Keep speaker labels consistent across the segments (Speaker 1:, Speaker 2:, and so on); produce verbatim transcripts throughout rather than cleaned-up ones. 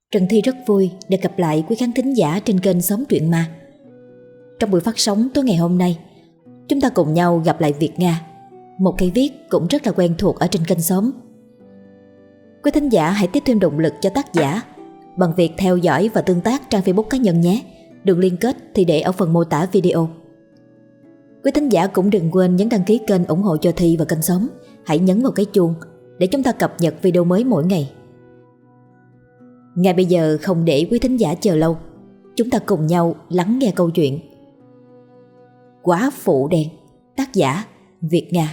Speaker 1: Trần Thi rất vui được gặp lại quý khán thính giả trên kênh Xóm Truyện Ma. Trong buổi phát sóng tối ngày hôm nay, chúng ta cùng nhau gặp lại Việt Nga, một cây viết cũng rất là quen thuộc ở trên kênh Xóm. Quý thính giả hãy tiếp thêm động lực cho tác giả bằng việc theo dõi và tương tác trang Facebook cá nhân nhé. Đường liên kết thì để ở phần mô tả video. Quý thính giả cũng đừng quên nhấn đăng ký kênh ủng hộ cho Thi và kênh Xóm. Hãy nhấn vào cái chuông để chúng ta cập nhật video mới mỗi ngày. Ngay bây giờ không để quý thính giả chờ lâu, chúng ta cùng nhau lắng nghe câu chuyện Quả Phụ Đen, tác giả Việt Nga.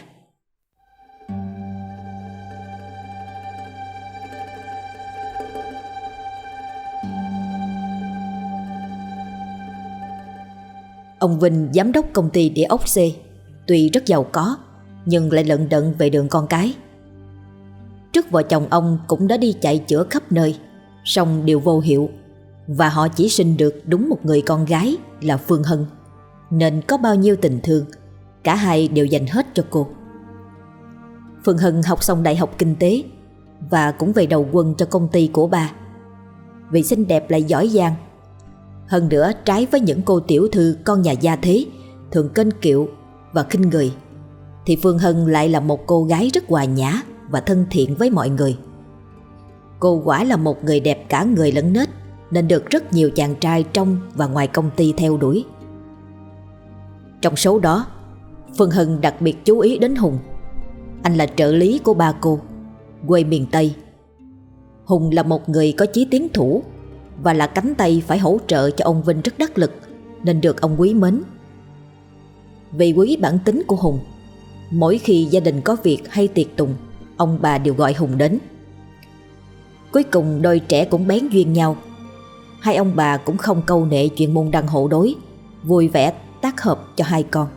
Speaker 1: Ông Vinh, giám đốc công ty địa ốc C, tuy rất giàu có nhưng lại lận đận về đường con cái. Trước vợ chồng ông cũng đã đi chạy chữa khắp nơi, song đều vô hiệu, và họ chỉ sinh được đúng một người con gái là Phương Hân, nên có bao nhiêu tình thương, cả hai đều dành hết cho cô. Phương Hân học xong đại học kinh tế và cũng về đầu quân cho công ty của ba. Vì xinh đẹp lại giỏi giang, hơn nữa trái với những cô tiểu thư con nhà gia thế thường kênh kiệu và khinh người, thì Phương Hân lại là một cô gái rất hòa nhã và thân thiện với mọi người. Cô quả là một người đẹp cả người lẫn nết, nên được rất nhiều chàng trai trong và ngoài công ty theo đuổi. Trong số đó, Phương Hân đặc biệt chú ý đến Hùng. Anh là trợ lý của ba cô, quê miền Tây. Hùng là một người có chí tiến thủ và là cánh tay phải hỗ trợ cho ông Vinh rất đắc lực, nên được ông quý mến. Vì quý bản tính của Hùng, mỗi khi gia đình có việc hay tiệc tùng, ông bà đều gọi Hùng đến. Cuối cùng đôi trẻ cũng bén duyên nhau. Hai ông bà cũng không câu nệ chuyện môn đăng hộ đối, vui vẻ tác hợp cho hai con.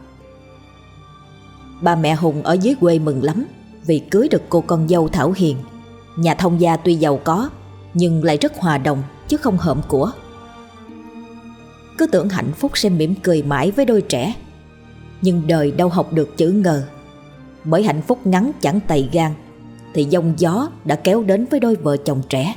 Speaker 1: Ba mẹ Hùng ở dưới quê mừng lắm vì cưới được cô con dâu thảo hiền. Nhà thông gia tuy giàu có nhưng lại rất hòa đồng chứ không hợm của. Cứ tưởng hạnh phúc sẽ mỉm cười mãi với đôi trẻ, nhưng đời đâu học được chữ ngờ. Bởi hạnh phúc ngắn chẳng tày gan, thì giông gió đã kéo đến với đôi vợ chồng trẻ.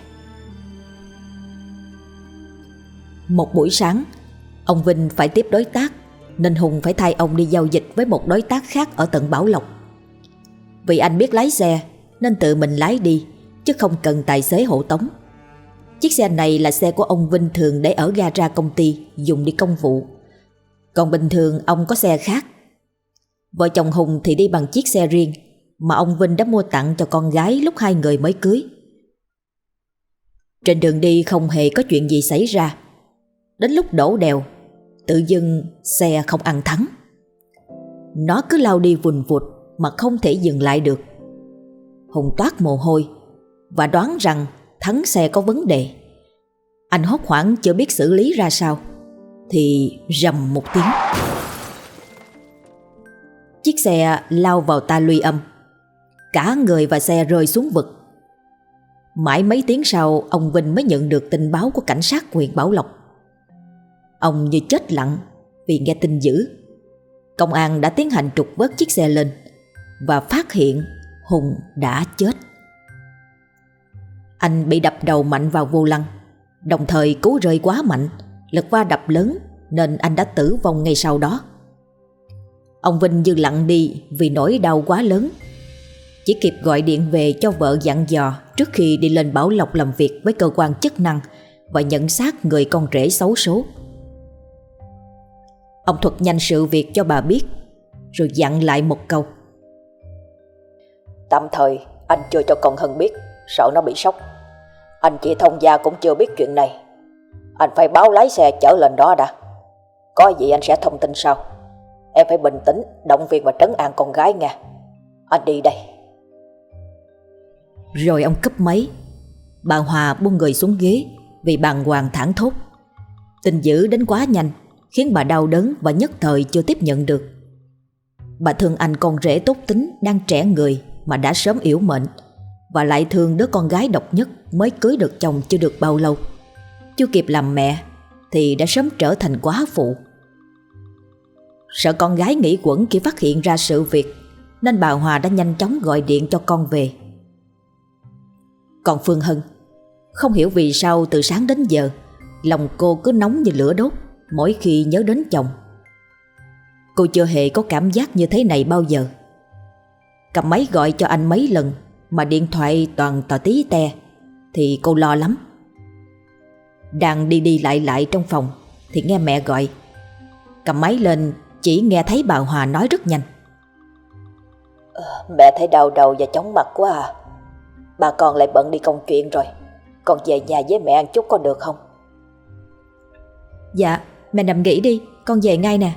Speaker 1: Một buổi sáng, ông Vinh phải tiếp đối tác, nên Hùng phải thay ông đi giao dịch với một đối tác khác ở tận Bảo Lộc. Vì anh biết lái xe nên tự mình lái đi, chứ không cần tài xế hộ tống. Chiếc xe này là xe của ông Vinh thường để ở gara công ty dùng đi công vụ. Còn bình thường ông có xe khác. Vợ chồng Hùng thì đi bằng chiếc xe riêng mà ông Vinh đã mua tặng cho con gái lúc hai người mới cưới. Trên đường đi không hề có chuyện gì xảy ra. Đến lúc đổ đèo, tự dưng xe không ăn thắng. Nó cứ lao đi vùn vụt mà không thể dừng lại được. Hùng toát mồ hôi và đoán rằng thắng xe có vấn đề. Anh hốt hoảng chưa biết xử lý ra sao, thì rầm một tiếng, chiếc xe lao vào ta luy âm. Cả người và xe rơi xuống vực. Mãi mấy tiếng sau, ông Vinh mới nhận được tin báo của cảnh sát huyện Bảo Lộc. Ông như chết lặng vì nghe tin dữ. Công an đã tiến hành trục vớt chiếc xe lên và phát hiện Hùng đã chết. Anh bị đập đầu mạnh vào vô lăng, đồng thời cú rơi quá mạnh, lực va đập lớn nên anh đã tử vong ngay sau đó. Ông Vinh như lặng đi vì nỗi đau quá lớn, chỉ kịp gọi điện về cho vợ dặn dò trước khi đi lên Bảo Lộc làm việc với cơ quan chức năng và nhận xác người con rể xấu số. Ông thuật nhanh sự việc cho bà biết, rồi dặn lại một câu:
Speaker 2: tạm thời anh chưa cho con Hân biết, sợ nó bị sốc. Anh chị thông gia cũng chưa biết chuyện này. Anh phải báo lái xe chở lên đó đã. Có gì anh sẽ thông tin sau. Em phải bình tĩnh, động viên và trấn an con gái nha. Anh đi đây.
Speaker 1: Rồi ông cúp máy. Bà Hòa buông người xuống ghế vì bàng hoàng thảng thốt. Tin dữ đến quá nhanh, khiến bà đau đớn và nhất thời chưa tiếp nhận được. Bà thương anh con rể tốt tính đang trẻ người mà đã sớm yểu mệnh, và lại thương đứa con gái độc nhất mới cưới được chồng chưa được bao lâu. Chưa kịp làm mẹ thì đã sớm trở thành quá phụ. Sợ con gái nghĩ quẩn khi phát hiện ra sự việc, nên bà Hòa đã nhanh chóng gọi điện cho con về. Còn Phương Hân, Không hiểu vì sao từ sáng đến giờ lòng cô cứ nóng như lửa đốt mỗi khi nhớ đến chồng. Cô chưa hề có cảm giác như thế này bao giờ. Cầm máy gọi cho anh mấy lần mà điện thoại toàn tò tí te thì cô lo lắm. Đang đi đi lại lại trong phòng thì nghe mẹ gọi. Cầm máy lên chỉ nghe thấy bà Hòa nói rất nhanh.
Speaker 2: Ờ, Mẹ thấy đau đầu và chóng mặt quá à. Bà con lại bận đi công chuyện rồi. Con về nhà với mẹ ăn chút có được không?
Speaker 1: Dạ, mẹ nằm nghỉ đi, con về ngay nè.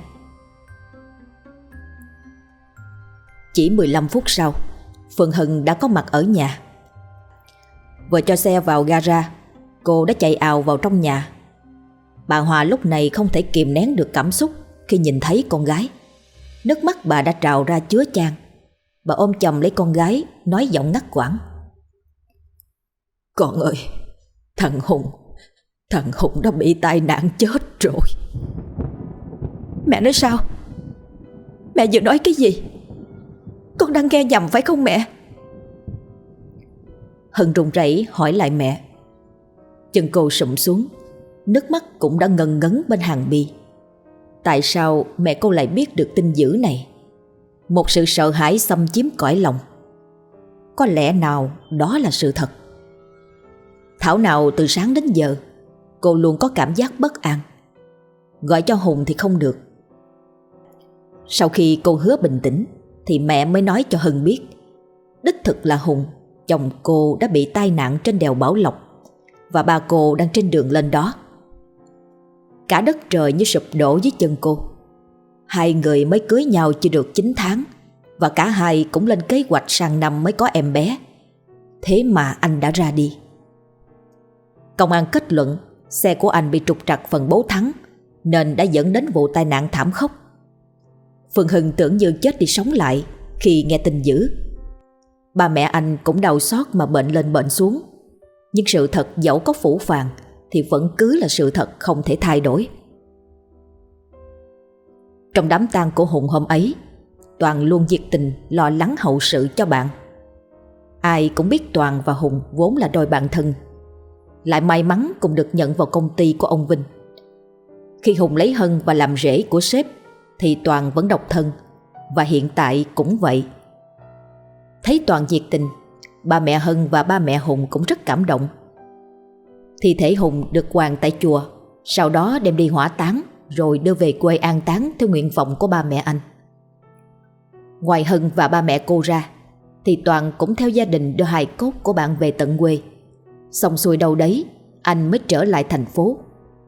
Speaker 1: Chỉ mười lăm phút sau, Phương Hân đã có mặt ở nhà. Vừa cho xe vào gara, cô đã chạy ào vào trong nhà. Bà Hòa lúc này không thể kìm nén được cảm xúc khi nhìn thấy con gái. Nước mắt bà đã trào ra chứa chan. Bà ôm chầm lấy con gái, nói giọng ngắt quãng. Con ơi, thằng Hùng, thằng Hùng đã bị tai nạn chết rồi. Mẹ nói sao? Mẹ vừa nói cái gì? Con đang nghe nhầm phải không mẹ? Hân run rẩy hỏi lại mẹ. Chân cô sụm xuống, nước mắt cũng đã ngần ngấn bên hàng mi. Tại sao mẹ cô lại biết được tin dữ này? Một sự sợ hãi xâm chiếm cõi lòng. Có lẽ nào đó là sự thật? Thảo nào từ sáng đến giờ cô luôn có cảm giác bất an. Gọi cho Hùng thì không được. Sau khi cô hứa bình tĩnh thì mẹ mới nói cho Hân biết đích thực là Hùng, chồng cô, đã bị tai nạn trên đèo Bảo Lộc và ba cô đang trên đường lên đó. Cả đất trời như sụp đổ dưới chân cô. Hai người mới cưới nhau chưa được chín tháng và cả hai cũng lên kế hoạch sang năm mới có em bé. Thế mà anh đã ra đi. Công an kết luận xe của anh bị trục trặc phần bố thắng nên đã dẫn đến vụ tai nạn thảm khốc. Phương Hân tưởng như chết đi sống lại khi nghe tin dữ. Ba mẹ anh cũng đau xót mà bệnh lên bệnh xuống. Nhưng sự thật dẫu có phũ phàng thì vẫn cứ là sự thật không thể thay đổi. Trong đám tang của Hùng hôm ấy, Toàn luôn nhiệt tình lo lắng hậu sự cho bạn. Ai cũng biết Toàn và Hùng vốn là đôi bạn thân, lại may mắn cùng được nhận vào công ty của ông Vinh. Khi Hùng lấy Hân và làm rể của sếp thì Toàn vẫn độc thân, và hiện tại cũng vậy. Thấy Toàn nhiệt tình, ba mẹ Hân và ba mẹ Hùng cũng rất cảm động. Thi thể Hùng được quàng tại chùa, sau đó đem đi hỏa táng rồi đưa về quê an táng theo nguyện vọng của ba mẹ anh. Ngoài Hân và ba mẹ cô ra thì Toàn cũng theo gia đình đưa hài cốt của bạn về tận quê. Xong xuôi đâu đấy, anh mới trở lại thành phố.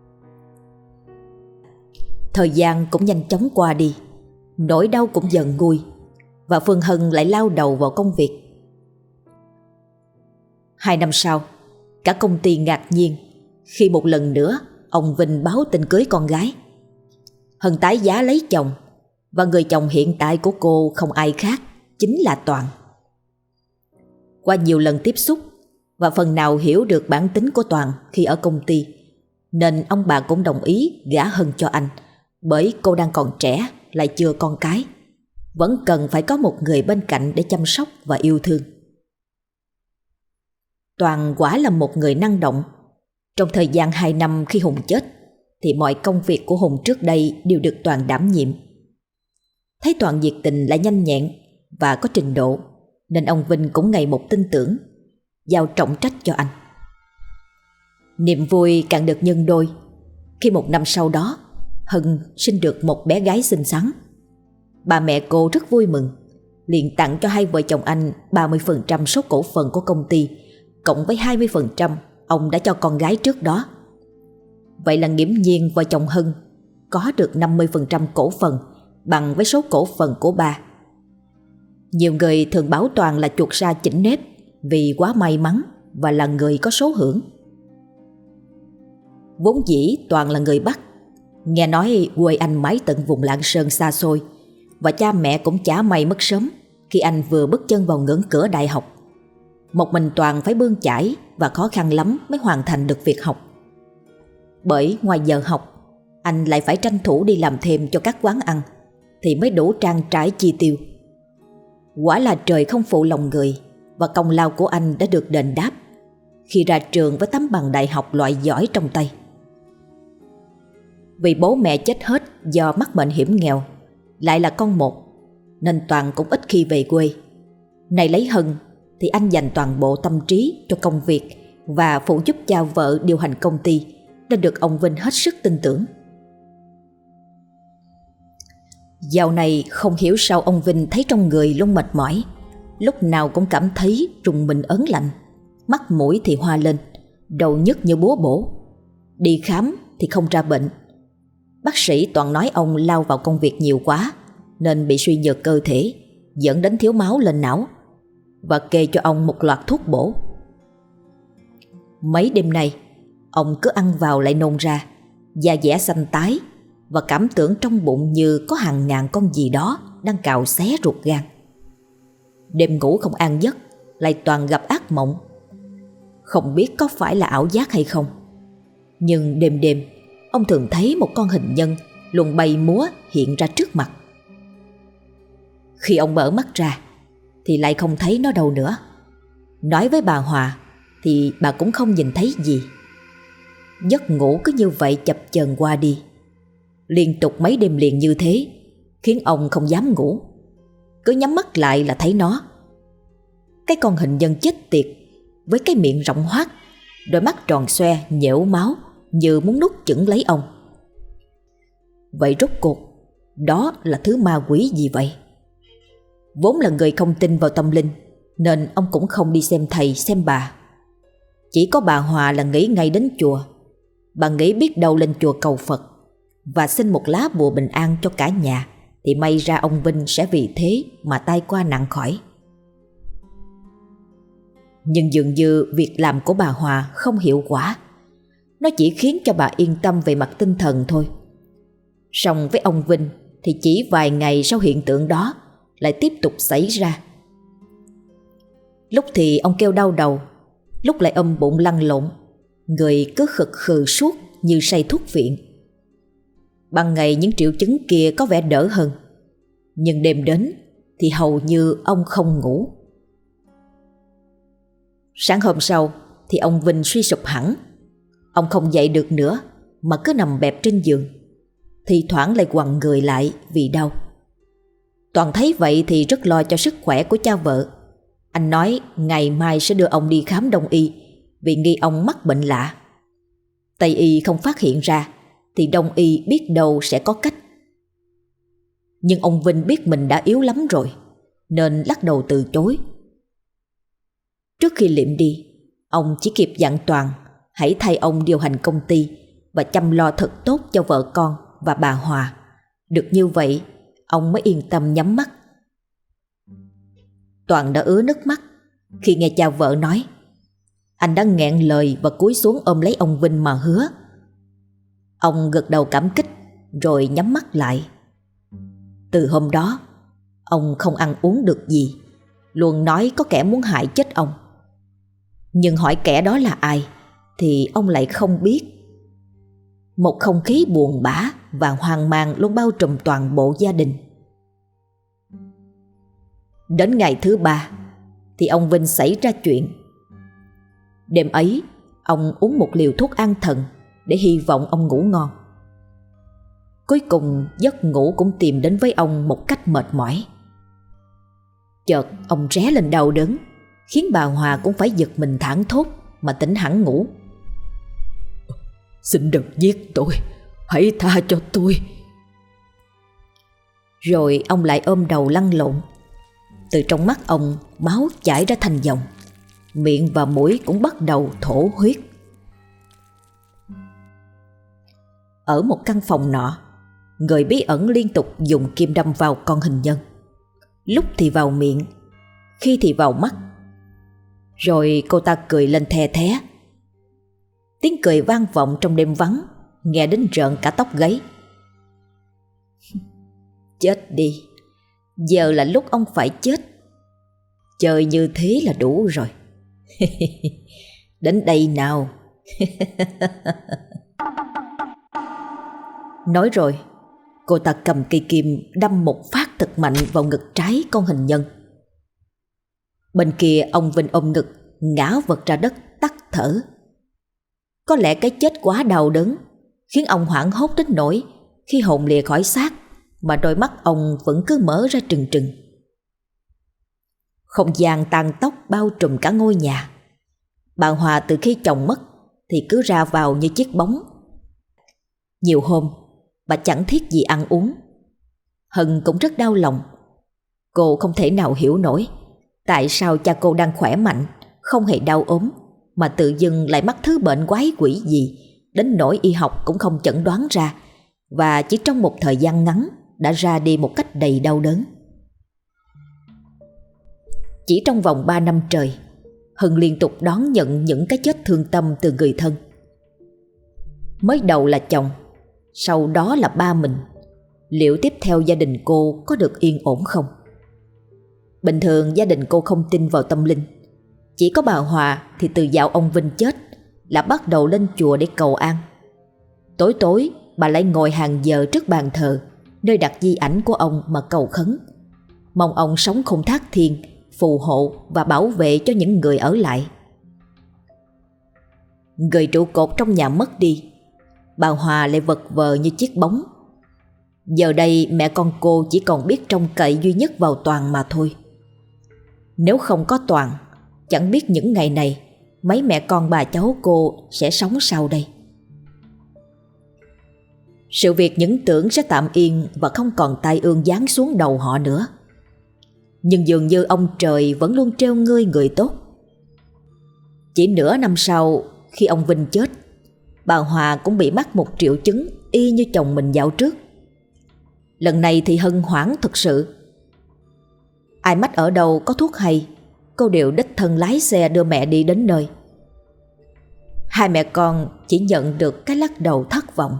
Speaker 1: Thời gian cũng nhanh chóng qua đi, nỗi đau cũng dần nguôi, và Phương Hân lại lao đầu vào công việc. Hai năm sau, cả công ty ngạc nhiên khi một lần nữa ông Vinh báo tin cưới con gái. Hân tái giá lấy chồng, và người chồng hiện tại của cô không ai khác, chính là Toàn. Qua nhiều lần tiếp xúc và phần nào hiểu được bản tính của Toàn khi ở công ty, nên ông bà cũng đồng ý gả Hân cho anh, bởi cô đang còn trẻ, lại chưa con cái, vẫn cần phải có một người bên cạnh để chăm sóc và yêu thương. Toàn quả là một người năng động. Trong thời gian hai năm khi Hùng chết thì mọi công việc của Hùng trước đây đều được Toàn đảm nhiệm. Thấy Toàn nhiệt tình lại nhanh nhẹn và có trình độ, nên ông Vinh cũng ngày một tin tưởng, giao trọng trách cho anh. Niềm vui càng được nhân đôi khi một năm sau đó Hân sinh được một bé gái xinh xắn. Ba mẹ cô rất vui mừng, liền tặng cho hai vợ chồng anh ba mươi phần trăm số cổ phần của công ty, cộng với hai mươi phần trăm ông đã cho con gái trước đó. Vậy là nghiễm nhiên vợ chồng Hân có được năm mươi phần trăm cổ phần, bằng với số cổ phần của ba. Nhiều người thường bảo Toàn là chuột sa chỉnh nếp vì quá may mắn và là người có số hưởng. Vốn dĩ Toàn là người Bắc, nghe nói quê anh mãi tận vùng Lạng Sơn xa xôi, và cha mẹ cũng chả may mất sớm khi anh vừa bước chân vào ngưỡng cửa đại học. Một mình Toàn phải bươn chải và khó khăn lắm mới hoàn thành được việc học. Bởi ngoài giờ học, anh lại phải tranh thủ đi làm thêm cho các quán ăn thì mới đủ trang trải chi tiêu. Quả là trời không phụ lòng người, và công lao của anh đã được đền đáp khi ra trường với tấm bằng đại học loại giỏi trong tay. Vì bố mẹ chết hết do mắc bệnh hiểm nghèo, lại là con một, nên Toàn cũng ít khi về quê. Này lấy Hân thì anh dành toàn bộ tâm trí cho công việc và phụ giúp cha vợ điều hành công ty, nên được ông Vinh hết sức tin tưởng. Dạo này không hiểu sao ông Vinh thấy trong người luôn mệt mỏi, lúc nào cũng cảm thấy rùng mình ớn lạnh, mắt mũi thì hoa lên, đầu nhức như búa bổ. Đi khám thì không ra bệnh. Bác sĩ toàn nói ông lao vào công việc nhiều quá nên bị suy nhược cơ thể, dẫn đến thiếu máu lên não, và kê cho ông một loạt thuốc bổ. Mấy đêm nay ông cứ ăn vào lại nôn ra, da dẻ xanh tái, và cảm tưởng trong bụng như có hàng ngàn con gì đó đang cào xé ruột gan. Đêm ngủ không an giấc, lại toàn gặp ác mộng. Không biết có phải là ảo giác hay không, nhưng đêm đêm ông thường thấy một con hình nhân luồn bay múa hiện ra trước mặt. Khi ông mở mắt ra thì lại không thấy nó đâu nữa. Nói với bà Hòa thì bà cũng không nhìn thấy gì. Giấc ngủ cứ như vậy chập chờn qua đi, liên tục mấy đêm liền như thế, khiến ông không dám ngủ. Cứ nhắm mắt lại là thấy nó. Cái con hình nhân chết tiệt, với cái miệng rộng hoác, đôi mắt tròn xoe nhễu máu như muốn nuốt chửng lấy ông. Vậy rốt cuộc đó là thứ ma quỷ gì vậy? Vốn là người không tin vào tâm linh, nên ông cũng không đi xem thầy xem bà. Chỉ có bà Hòa là nghĩ ngay đến chùa. Bà nghĩ biết đâu lên chùa cầu Phật và xin một lá bùa bình an cho cả nhà, thì may ra ông Vinh sẽ vì thế mà tai qua nạn khỏi. Nhưng dường như việc làm của bà Hòa không hiệu quả. Nó chỉ khiến cho bà yên tâm về mặt tinh thần thôi. Song với ông Vinh thì chỉ vài ngày sau hiện tượng đó lại tiếp tục xảy ra. Lúc thì ông kêu đau đầu, lúc lại ôm bụng lăn lộn, người cứ khực khừ suốt như say thuốc viện. Ban ngày những triệu chứng kia có vẻ đỡ hơn, nhưng đêm đến thì hầu như ông không ngủ. Sáng hôm sau thì ông Vinh suy sụp hẳn. Ông không dậy được nữa mà cứ nằm bẹp trên giường, thì thoảng lại quằn người lại vì đau. Toàn thấy vậy thì rất lo cho sức khỏe của cha vợ. Anh nói ngày mai sẽ đưa ông đi khám đông y, vì nghi ông mắc bệnh lạ. Tây y không phát hiện ra thì đông y biết đâu sẽ có cách. Nhưng ông Vinh biết mình đã yếu lắm rồi, nên lắc đầu từ chối. Trước khi liệm đi, ông chỉ kịp dặn Toàn hãy thay ông điều hành công ty và chăm lo thật tốt cho vợ con và bà Hòa. Được như vậy, ông mới yên tâm nhắm mắt. Toàn đã ứa nước mắt khi nghe cha vợ nói. Anh đã nghẹn lời và cúi xuống ôm lấy ông Vinh mà hứa. Ông gật đầu cảm kích rồi nhắm mắt lại. Từ hôm đó, ông không ăn uống được gì, luôn nói có kẻ muốn hại chết ông. Nhưng hỏi kẻ đó là ai thì ông lại không biết. Một không khí buồn bã và hoang mang luôn bao trùm toàn bộ gia đình. Đến ngày thứ ba thì ông Vinh xảy ra chuyện. Đêm ấy, ông uống một liều thuốc an thần để hy vọng ông ngủ ngon. Cuối cùng giấc ngủ cũng tìm đến với ông một cách mệt mỏi. Chợt ông ré lên đau đớn, khiến bà Hòa cũng phải giật mình thảng thốt mà tỉnh hẳn ngủ. Xin đừng giết tôi, hãy tha cho tôi. Rồi ông lại ôm đầu lăn lộn. Từ trong mắt ông máu chảy ra thành dòng, miệng và mũi cũng bắt đầu thổ huyết. Ở một căn phòng nọ, người bí ẩn liên tục dùng kim đâm vào con hình nhân, lúc thì vào miệng, khi thì vào mắt. Rồi cô ta cười lên the thé. Tiếng cười vang vọng trong đêm vắng, nghe đến rợn cả tóc gáy. Chết đi, giờ là lúc ông phải chết. Chơi như thế là đủ rồi. Đến đây nào. Nói rồi, cô ta cầm cây kim đâm một phát thật mạnh vào ngực trái con hình nhân. Bên kia ông Vinh ôm ngực, ngã vật ra đất, tắt thở. Có lẽ cái chết quá đau đớn khiến ông hoảng hốt đến nỗi khi hồn lìa khỏi xác mà đôi mắt ông vẫn cứ mở ra trừng trừng. Không gian tàn tóc bao trùm cả ngôi nhà. Bà Hòa từ khi chồng mất thì cứ ra vào như chiếc bóng. Nhiều hôm bà chẳng thiết gì ăn uống. Hân cũng rất đau lòng. Cô không thể nào hiểu nổi tại sao cha cô đang khỏe mạnh, không hề đau ốm, mà tự dưng lại mắc thứ bệnh quái quỷ gì đến nỗi y học cũng không chẩn đoán ra, và chỉ trong một thời gian ngắn đã ra đi một cách đầy đau đớn. Chỉ trong vòng ba năm trời, Hân liên tục đón nhận những cái chết thương tâm từ người thân. Mới đầu là chồng, sau đó là ba mình. Liệu tiếp theo gia đình cô có được yên ổn không? Bình thường gia đình cô không tin vào tâm linh. Chỉ có bà Hòa thì từ dạo ông Vinh chết là bắt đầu lên chùa để cầu an. Tối tối bà lại ngồi hàng giờ trước bàn thờ, nơi đặt di ảnh của ông mà cầu khấn, mong ông sống không thác thiên, phù hộ và bảo vệ cho những người ở lại. Người trụ cột trong nhà mất đi, bà Hòa lại vật vờ như chiếc bóng. Giờ đây mẹ con cô chỉ còn biết trông cậy duy nhất vào Toàn mà thôi. Nếu không có Toàn, chẳng biết những ngày này mấy mẹ con bà cháu cô sẽ sống sao đây. Sự việc những tưởng sẽ tạm yên và không còn tai ương giáng xuống đầu họ nữa. Nhưng dường như ông trời vẫn luôn trêu ngươi người tốt. Chỉ nửa năm sau, khi ông Vinh chết, bà Hòa cũng bị mắc một triệu chứng y như chồng mình dạo trước. Lần này thì Hân hoảng thực sự. Ai mách ở đâu có thuốc hay, cô đều đích thân lái xe đưa mẹ đi đến nơi. Hai mẹ con chỉ nhận được cái lắc đầu thất vọng.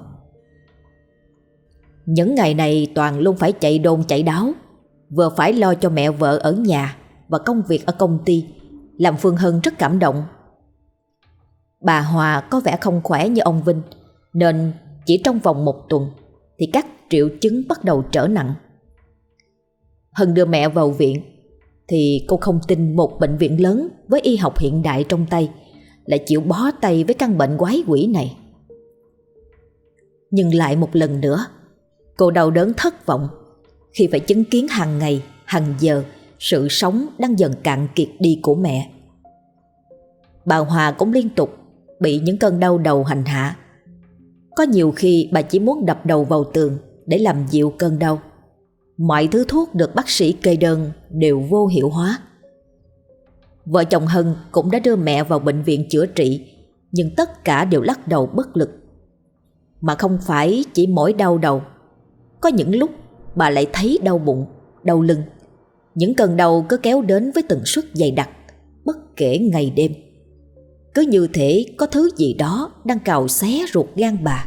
Speaker 1: Những ngày này Toàn luôn phải chạy đôn chạy đáo, vừa phải lo cho mẹ vợ ở nhà và công việc ở công ty, làm Phương Hân rất cảm động. Bà Hòa có vẻ không khỏe như ông Vinh, nên chỉ trong vòng một tuần thì các triệu chứng bắt đầu trở nặng. Hân đưa mẹ vào viện thì cô không tin một bệnh viện lớn với y học hiện đại trong tay lại chịu bó tay với căn bệnh quái quỷ này. Nhưng lại một lần nữa, cô đau đớn thất vọng khi phải chứng kiến hàng ngày, hàng giờ sự sống đang dần cạn kiệt đi của mẹ. Bà Hòa cũng liên tục bị những cơn đau đầu hành hạ. Có nhiều khi bà chỉ muốn đập đầu vào tường để làm dịu cơn đau. Mọi thứ thuốc được bác sĩ kê đơn đều vô hiệu hóa. Vợ chồng Hân cũng đã đưa mẹ vào bệnh viện chữa trị, nhưng tất cả đều lắc đầu bất lực. Mà không phải chỉ mỗi đau đầu, có những lúc bà lại thấy đau bụng, đau lưng. Những cơn đau cứ kéo đến với tần suất dày đặc, bất kể ngày đêm. Cứ như thể có thứ gì đó đang cào xé ruột gan bà.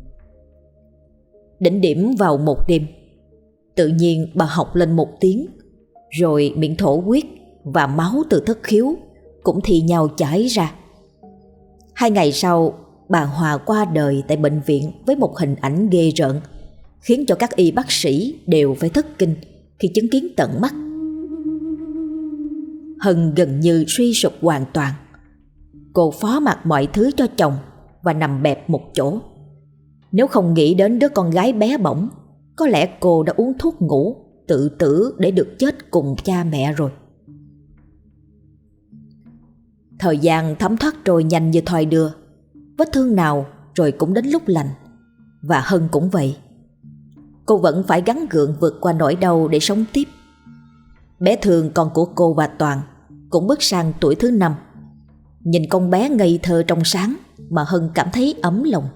Speaker 1: Đỉnh điểm vào một đêm, tự nhiên bà học lên một tiếng, rồi miệng thổ huyết và máu từ thất khiếu cũng thi nhau chảy ra. Hai ngày sau, bà Hòa qua đời tại bệnh viện với một hình ảnh ghê rợn, khiến cho các y bác sĩ đều phải thất kinh khi chứng kiến tận mắt. Hân gần như suy sụp hoàn toàn. Cô phó mặc mọi thứ cho chồng và nằm bẹp một chỗ. Nếu không nghĩ đến đứa con gái bé bỏng, có lẽ cô đã uống thuốc ngủ, tự tử để được chết cùng cha mẹ rồi. Thời gian thấm thoát trôi nhanh như thoi đưa. Vết thương nào rồi cũng đến lúc lành. Và Hân cũng vậy. Cô vẫn phải gắng gượng vượt qua nỗi đau để sống tiếp. Bé Thương, con của cô và Toàn, cũng bước sang tuổi thứ năm. Nhìn con bé ngây thơ trong sáng mà Hân cảm thấy ấm lòng.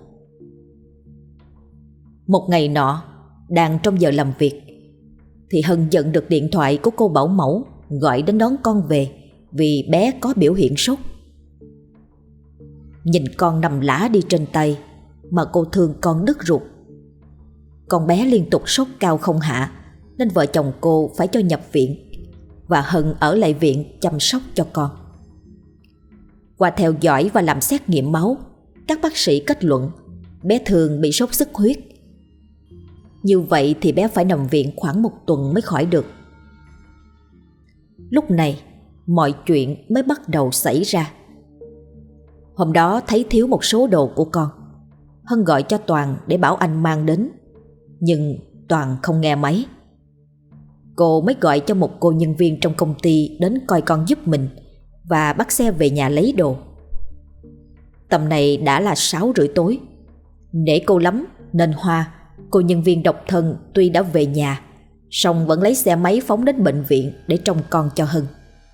Speaker 1: Một ngày nọ, đang trong giờ làm việc, thì Hân nhận được điện thoại của cô bảo mẫu gọi đến đón con về vì bé có biểu hiện sốt. Nhìn con nằm lả đi trên tay mà cô thương con đứt ruột. Con bé liên tục sốt cao không hạ, nên vợ chồng cô phải cho nhập viện, và Hân ở lại viện chăm sóc cho con. Qua theo dõi và làm xét nghiệm máu, các bác sĩ kết luận bé Thương bị sốt xuất huyết. Như vậy thì bé phải nằm viện khoảng một tuần mới khỏi được. Lúc này mọi chuyện mới bắt đầu xảy ra. Hôm đó thấy thiếu một số đồ của con, Hân gọi cho Toàn để bảo anh mang đến, nhưng Toàn không nghe máy. Cô mới gọi cho một cô nhân viên trong công ty đến coi con giúp mình và bắt xe về nhà lấy đồ. Tầm này đã là sáu rưỡi tối. Nể cô lắm nên Hoa, cô nhân viên độc thân, tuy đã về nhà song vẫn lấy xe máy phóng đến bệnh viện để trông con cho Hân.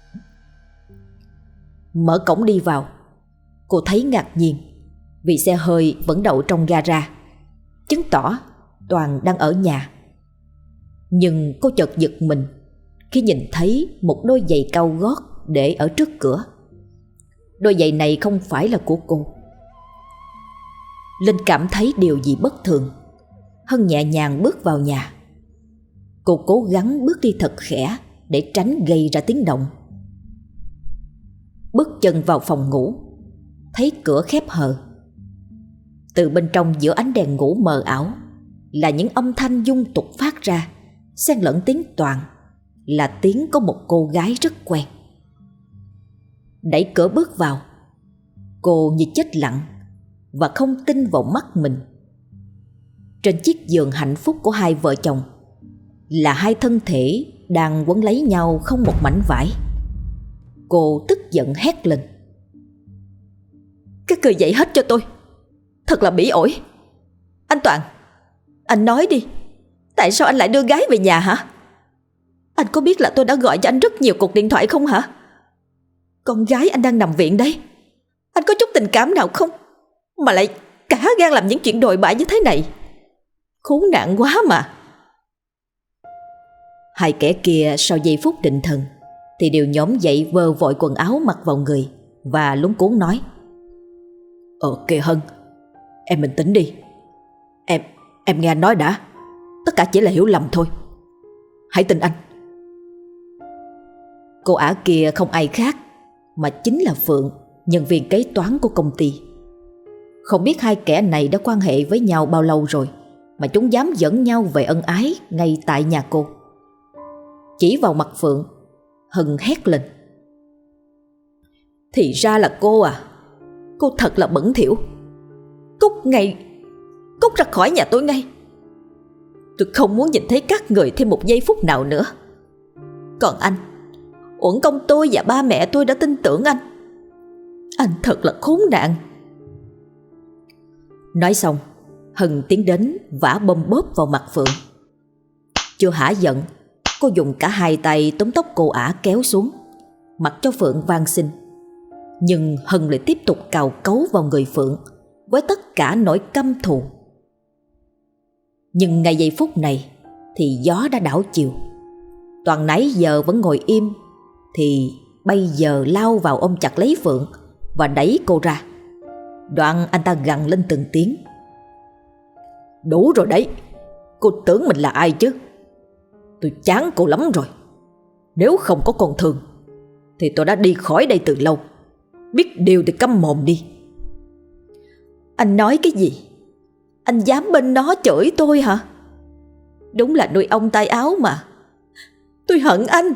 Speaker 1: Mở cổng đi vào, cô thấy ngạc nhiên vì xe hơi vẫn đậu trong gara, chứng tỏ Toàn đang ở nhà. Nhưng cô chợt giật mình khi nhìn thấy một đôi giày cao gót để ở trước cửa. Đôi giày này không phải là của cô. Linh cảm thấy điều gì bất thường. Hân nhẹ nhàng bước vào nhà. Cô cố gắng bước đi thật khẽ để tránh gây ra tiếng động. Bước chân vào phòng ngủ, thấy cửa khép hờ. Từ bên trong giữa ánh đèn ngủ mờ ảo là những âm thanh dung tục phát ra, xen lẫn tiếng Toàn, là tiếng có một cô gái rất quen. Đẩy cửa bước vào, cô như chết lặng và không tin vào mắt mình. Trên chiếc giường hạnh phúc của hai vợ chồng là hai thân thể đang quấn lấy nhau không một mảnh vải. Cô tức giận hét lên: "Các người dậy hết cho tôi, thật là bỉ ổi. Anh Toàn, anh nói đi, tại sao anh lại đưa gái về nhà hả? Anh có biết là tôi đã gọi cho anh rất nhiều cuộc điện thoại không hả? Con gái anh đang nằm viện đấy. Anh có chút tình cảm nào không mà lại cả gan làm những chuyện đồi bại như thế này? Khốn nạn quá mà." Hai kẻ kia sau giây phút định thần thì đều nhóm dậy vơ vội quần áo mặc vào người và luống cuống nói: "Ờ kìa Hân, em bình tĩnh đi. Em, em nghe anh nói đã. Tất cả chỉ là hiểu lầm thôi. Hãy tin anh." Cô ả kia không ai khác mà chính là Phượng, nhân viên kế toán của công ty. Không biết hai kẻ này đã quan hệ với nhau bao lâu rồi mà chúng dám dẫn nhau về ân ái ngay tại nhà cô. Chỉ vào mặt Phượng, Hân hét lên: "Thì ra là cô à? Cô thật là bẩn thỉu. Cút ngay, cút ra khỏi nhà tôi ngay. Tôi không muốn nhìn thấy các người thêm một giây phút nào nữa. Còn anh, uổng công tôi và ba mẹ tôi đã tin tưởng anh. Anh thật là khốn nạn." Nói xong, Hân tiến đến vả bôm bóp vào mặt Phượng. Chưa hả giận, cô dùng cả hai tay túm tóc cô ả kéo xuống, mặc cho Phượng van xin. Nhưng Hân lại tiếp tục cào cấu vào người Phượng với tất cả nỗi căm thù. Nhưng ngay giây phút này thì gió đã đảo chiều. Toàn nãy giờ vẫn ngồi im thì bây giờ lao vào ôm chặt lấy Phượng và đẩy cô ra. Đoạn anh ta gằn lên từng tiếng: "Đủ rồi đấy. Cô tưởng mình là ai chứ? Tôi chán cô lắm rồi. Nếu không có con Thường thì tôi đã đi khỏi đây từ lâu. Biết điều thì câm mồm đi." "Anh nói cái gì? Anh dám bên nó chửi tôi hả? Đúng là nuôi ong tay áo mà. Tôi hận anh."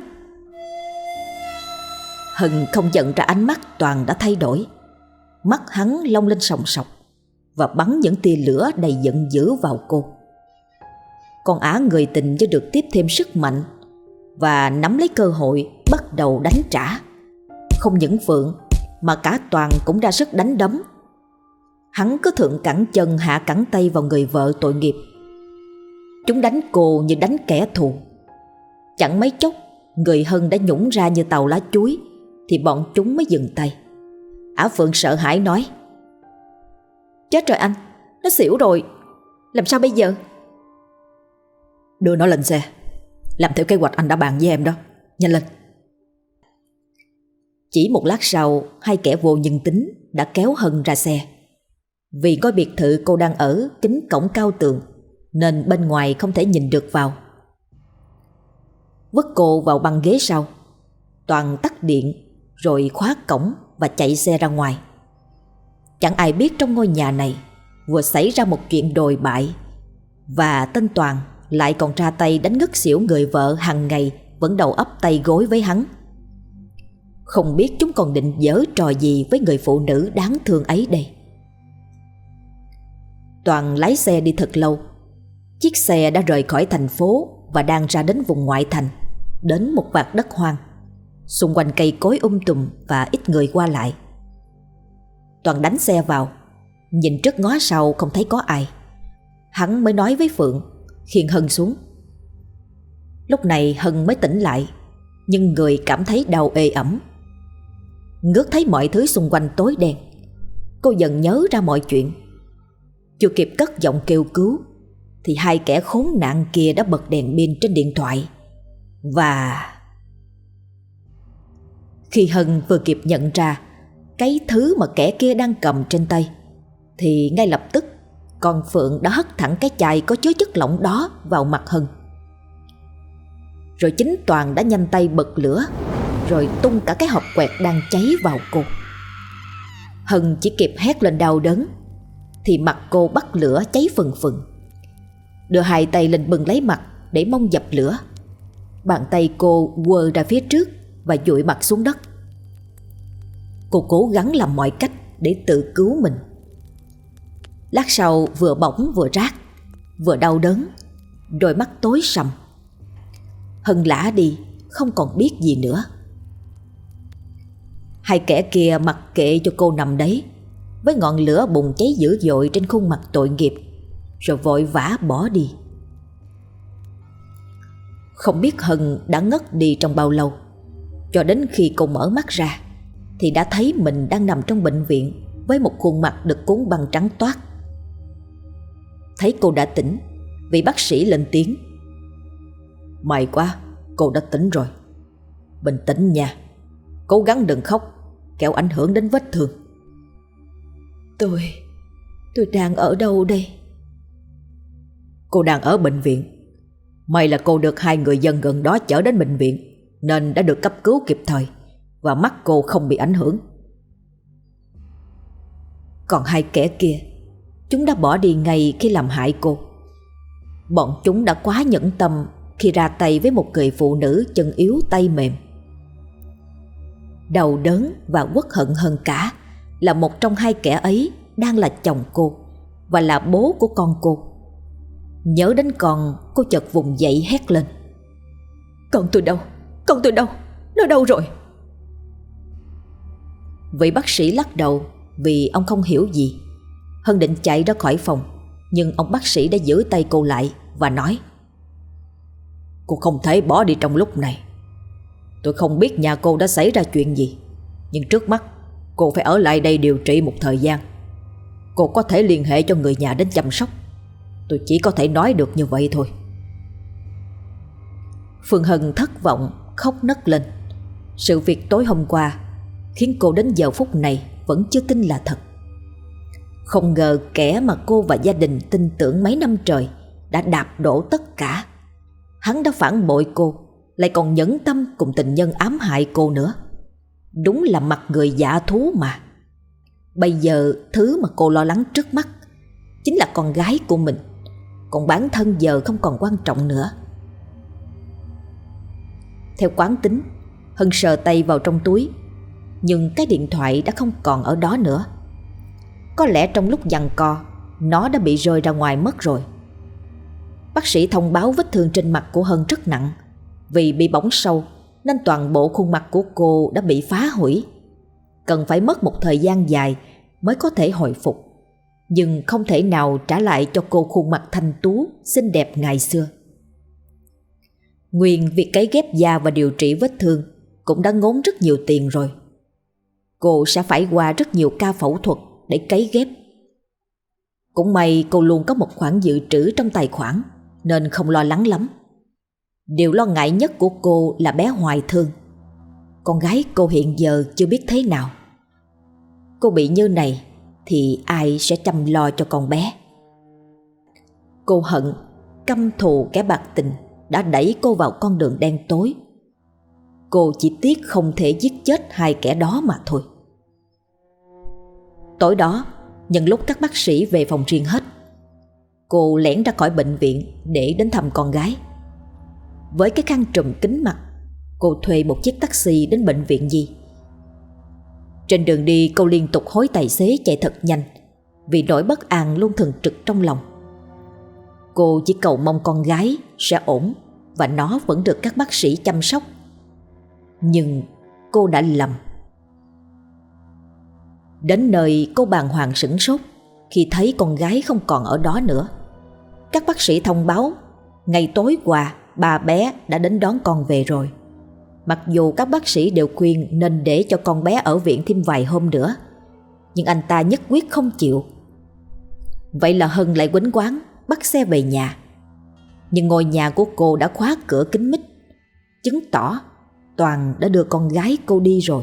Speaker 1: Hân không nhận ra ánh mắt Toàn đã thay đổi. Mắt hắn long lên sòng sọc và bắn những tia lửa đầy giận dữ vào cô. Con ả người tình như được tiếp thêm sức mạnh và nắm lấy cơ hội bắt đầu đánh trả. Không những Phượng mà cả Toàn cũng ra sức đánh đấm. Hắn cứ thượng cẳng chân hạ cẳng tay vào người vợ tội nghiệp. Chúng đánh cô như đánh kẻ thù. Chẳng mấy chốc người Hân đã nhũng ra như tàu lá chuối thì bọn chúng mới dừng tay. Ả Phượng sợ hãi nói: "Chết rồi anh, nó xỉu rồi. Làm sao bây giờ?" "Đưa nó lên xe, làm theo kế hoạch anh đã bàn với em đó. Nhanh lên." Chỉ một lát sau, hai kẻ vô nhân tính đã kéo Hân ra xe. Vì ngôi biệt thự cô đang ở kính cổng cao tường nên bên ngoài không thể nhìn được vào. Vứt cô vào băng ghế sau, Toàn tắt điện rồi khóa cổng và chạy xe ra ngoài. Chẳng ai biết trong ngôi nhà này vừa xảy ra một chuyện đồi bại, và tên Toàn lại còn ra tay đánh ngất xỉu người vợ hàng ngày vẫn đầu ấp tay gối với hắn. Không biết chúng còn định giở trò gì với người phụ nữ đáng thương ấy đây. Toàn lái xe đi thật lâu. Chiếc xe đã rời khỏi thành phố và đang ra đến vùng ngoại thành, đến một vạt đất hoang. Xung quanh cây cối um tùm và ít người qua lại. Toàn đánh xe vào, nhìn trước ngó sau không thấy có ai. Hắn mới nói với Phượng khiêng Hân xuống. Lúc này Hân mới tỉnh lại, nhưng người cảm thấy đau ê ẩm. Ngước thấy mọi thứ xung quanh tối đen, cô dần nhớ ra mọi chuyện. Chưa kịp cất giọng kêu cứu thì hai kẻ khốn nạn kia đã bật đèn pin trên điện thoại. Và khi Hân vừa kịp nhận ra cái thứ mà kẻ kia đang cầm trên tay, thì ngay lập tức con Phượng đã hất thẳng cái chai có chứa chất lỏng đó vào mặt Hân. Rồi chính Toàn đã nhanh tay bật lửa, rồi tung cả cái hộp quẹt đang cháy vào cô. Hân chỉ kịp hét lên đau đớn thì mặt cô bắt lửa cháy phừng phừng. Đưa hai tay lên bưng lấy mặt để mong dập lửa. Bàn tay cô quơ ra phía trước và dụi mặt xuống đất. Cô cố gắng làm mọi cách để tự cứu mình. Lát sau vừa bỏng vừa rát, vừa đau đớn, đôi mắt tối sầm. Hân lả đi, không còn biết gì nữa. Hai kẻ kia mặc kệ cho cô nằm đấy, với ngọn lửa bùng cháy dữ dội trên khuôn mặt tội nghiệp, rồi vội vã bỏ đi. Không biết Hân đã ngất đi trong bao lâu. Cho đến khi cô mở mắt ra thì đã thấy mình đang nằm trong bệnh viện với một khuôn mặt được cuốn băng trắng toát. Thấy cô đã tỉnh, vị bác sĩ lên tiếng: "May quá, cô đã tỉnh rồi. Bình tĩnh nha, cố gắng đừng khóc, kẻo ảnh hưởng đến vết thương." Tôi, tôi đang ở đâu đây? Cô đang ở bệnh viện. May là cô được hai người dân gần đó chở đến bệnh viện, nên đã được cấp cứu kịp thời và mắt cô không bị ảnh hưởng. Còn hai kẻ kia, chúng đã bỏ đi ngay khi làm hại cô. Bọn chúng đã quá nhẫn tâm khi ra tay với một người phụ nữ chân yếu tay mềm. Đau đớn và uất hận hơn cả là một trong hai kẻ ấy đang là chồng cô và là bố của con cô. Nhớ đến con, cô chợt vùng dậy hét lên: "Con tôi đâu? Con tôi đâu? Nó đâu rồi?" Vị bác sĩ lắc đầu vì ông không hiểu gì. Hân định chạy ra khỏi phòng, nhưng ông bác sĩ đã giữ tay cô lại và nói: "Cô không thể bỏ đi trong lúc này. Tôi không biết nhà cô đã xảy ra chuyện gì, nhưng trước mắt cô phải ở lại đây điều trị một thời gian. Cô có thể liên hệ cho người nhà đến chăm sóc. Tôi chỉ có thể nói được như vậy thôi." Phương Hân thất vọng khóc nấc lên. Sự việc tối hôm qua khiến cô đến giờ phút này vẫn chưa tin là thật. Không ngờ kẻ mà cô và gia đình tin tưởng mấy năm trời đã đạp đổ tất cả. Hắn đã phản bội cô, lại còn nhẫn tâm cùng tình nhân ám hại cô nữa. Đúng là mặt người dạ thú mà. Bây giờ thứ mà cô lo lắng trước mắt chính là con gái của mình, còn bản thân giờ không còn quan trọng nữa. Theo quán tính, Hân sờ tay vào trong túi, nhưng cái điện thoại đã không còn ở đó nữa. Có lẽ trong lúc giằng co, nó đã bị rơi ra ngoài mất rồi. Bác sĩ thông báo vết thương trên mặt của Hân rất nặng. Vì bị bỏng sâu nên toàn bộ khuôn mặt của cô đã bị phá hủy. Cần phải mất một thời gian dài mới có thể hồi phục, nhưng không thể nào trả lại cho cô khuôn mặt thanh tú xinh đẹp ngày xưa. Nguyên việc cấy ghép da và điều trị vết thương cũng đã ngốn rất nhiều tiền rồi. Cô sẽ phải qua rất nhiều ca phẫu thuật để cấy ghép. Cũng may cô luôn có một khoản dự trữ trong tài khoản nên không lo lắng lắm. Điều lo ngại nhất của cô là bé Hoài Thương. Con gái cô hiện giờ chưa biết thế nào. Cô bị như này thì ai sẽ chăm lo cho con bé? Cô hận, căm thù kẻ bạc tình đã đẩy cô vào con đường đen tối. Cô chỉ tiếc không thể giết chết hai kẻ đó mà thôi. Tối đó, nhân lúc các bác sĩ về phòng riêng hết, cô lẻn ra khỏi bệnh viện để đến thăm con gái. Với cái khăn trùm kín mặt, cô thuê một chiếc taxi đến bệnh viện Nhi Trên đường đi cô liên tục hối tài xế chạy thật nhanh, vì nỗi bất an luôn thường trực trong lòng. Cô chỉ cầu mong con gái sẽ ổn và nó vẫn được các bác sĩ chăm sóc. Nhưng cô đã lầm. Đến nơi cô bàng hoàng sửng sốt khi thấy con gái không còn ở đó nữa. Các bác sĩ thông báo ngày tối qua ba bé đã đến đón con về rồi. Mặc dù các bác sĩ đều khuyên nên để cho con bé ở viện thêm vài hôm nữa, nhưng anh ta nhất quyết không chịu. Vậy là Hân lại quýnh quáng bắt xe về nhà. Nhưng ngôi nhà của cô đã khóa cửa kín mít, chứng tỏ Toàn đã đưa con gái cô đi rồi.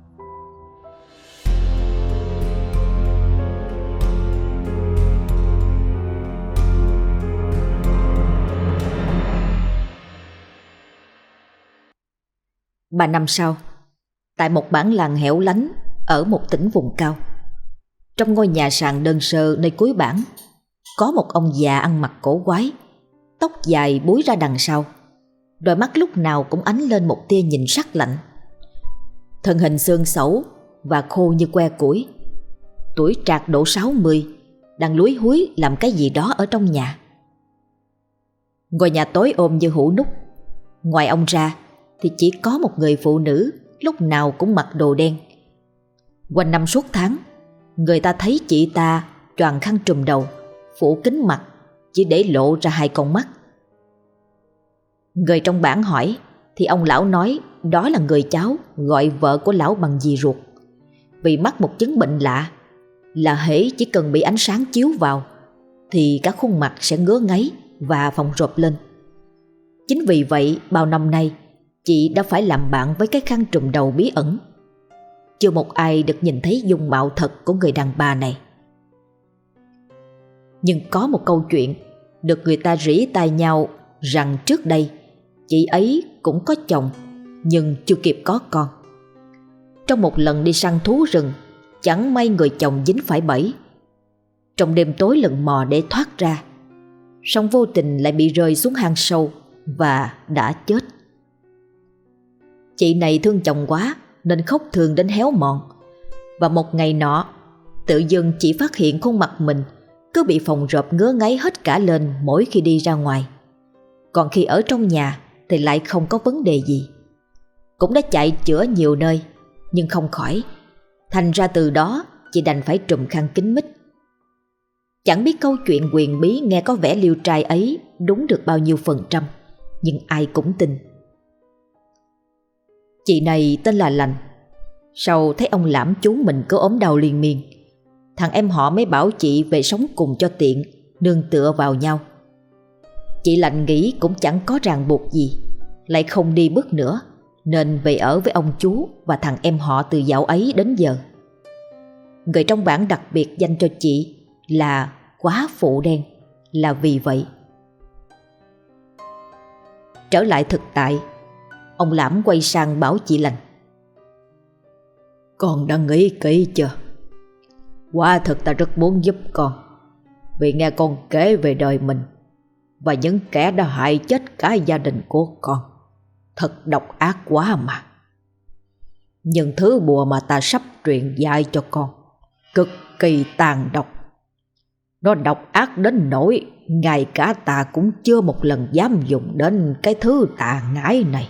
Speaker 1: Ba năm sau, tại một bản làng hẻo lánh ở một tỉnh vùng cao, trong ngôi nhà sàn đơn sơ nơi cuối bản, có một ông già ăn mặc cổ quái, tóc dài búi ra đằng sau, đôi mắt lúc nào cũng ánh lên một tia nhìn sắc lạnh. Thân hình xương xẩu và khô như que củi, tuổi trạc độ sáu mươi, đang lúi húi làm cái gì đó ở trong nhà. Ngôi nhà tối ôm như hũ nút. Ngoài ông ra thì chỉ có một người phụ nữ lúc nào cũng mặc đồ đen. Quanh năm suốt tháng, người ta thấy chị ta choàng khăn trùm đầu, phủ kín mặt, chỉ để lộ ra hai con mắt. Người trong bản hỏi thì ông lão nói đó là người cháu gọi vợ của lão bằng dì ruột, vì mắc một chứng bệnh lạ là hễ chỉ cần bị ánh sáng chiếu vào thì các khuôn mặt sẽ ngứa ngáy và phồng rộp lên. Chính vì vậy bao năm nay chị đã phải làm bạn với cái khăn trùm đầu bí ẩn. Chưa một ai được nhìn thấy dung mạo thật của người đàn bà này. Nhưng có một câu chuyện được người ta rỉ tai nhau rằng trước đây chị ấy cũng có chồng nhưng chưa kịp có con. Trong một lần đi săn thú rừng, chẳng may người chồng dính phải bẫy. Trong đêm tối lần mò để thoát ra, song vô tình lại bị rơi xuống hang sâu và đã chết. Chị này thương chồng quá nên khóc thương đến héo mòn. Và một ngày nọ, tự dưng chị phát hiện khuôn mặt mình cứ bị phồng rộp ngứa ngáy hết cả lên mỗi khi đi ra ngoài. Còn khi ở trong nhà thì lại không có vấn đề gì. Cũng đã chạy chữa nhiều nơi nhưng không khỏi. Thành ra từ đó chị đành phải trùm khăn kín mít. Chẳng biết câu chuyện huyền bí nghe có vẻ liêu trai ấy đúng được bao nhiêu phần trăm, nhưng ai cũng tin. Chị này tên là Lành. Sau thấy ông lãm chú mình có ốm đau liên miên, thằng em họ mới bảo chị về sống cùng cho tiện, nương tựa vào nhau. Chị Lành nghĩ cũng chẳng có ràng buộc gì, lại không đi bước nữa, nên về ở với ông chú và thằng em họ từ dạo ấy đến giờ. Người trong bản đặc biệt danh cho chị là Quá Phụ Đen là vì vậy. Trở lại thực tại, ông lãm quay sang bảo chị Lành: "Con đã nghĩ kỹ chưa? Quả thực ta rất muốn giúp con, vì nghe con kể về đời mình và những kẻ đã hại chết cả gia đình của con. Thật độc ác quá mà. Nhưng thứ bùa mà ta sắp truyền dạy cho con cực kỳ tàn độc. Nó độc ác đến nỗi ngay cả ta cũng chưa một lần dám dùng đến cái thứ tà ngải này."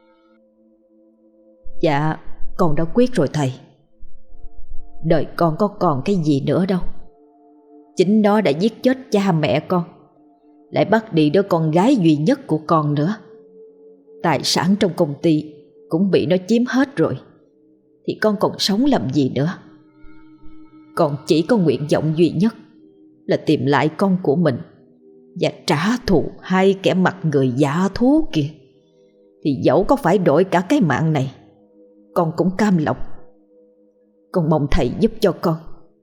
Speaker 1: "Dạ, con đã quyết rồi thầy. Đời con có còn cái gì nữa đâu. Chính nó đã giết chết cha mẹ con, lại bắt đi đứa con gái duy nhất của con nữa. Tài sản trong công ty cũng bị nó chiếm hết rồi, thì con còn sống làm gì nữa. Con chỉ có nguyện vọng duy nhất là tìm lại con của mình và trả thù hai kẻ mặt người dã thú kia. Thì dẫu có phải đổi cả cái mạng này, con cũng cam lòng. Con mong thầy giúp cho con."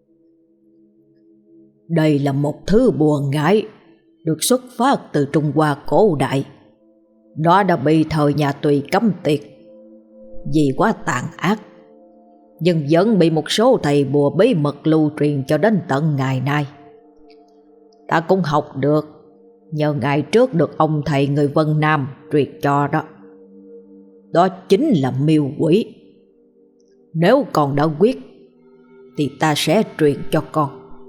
Speaker 1: "Đây là một thứ bùa ngải được xuất phát từ Trung Hoa cổ đại. Nó đã bị thời nhà Tùy cấm tiệt vì quá tàn ác, nhưng vẫn bị một số thầy bùa bí mật lưu truyền cho đến tận ngày nay. Ta cũng học được nhờ ngày trước được ông thầy người Vân Nam truyền cho đó. Đó chính là miêu quỷ.
Speaker 2: Nếu con đã quyết thì ta sẽ truyền cho con.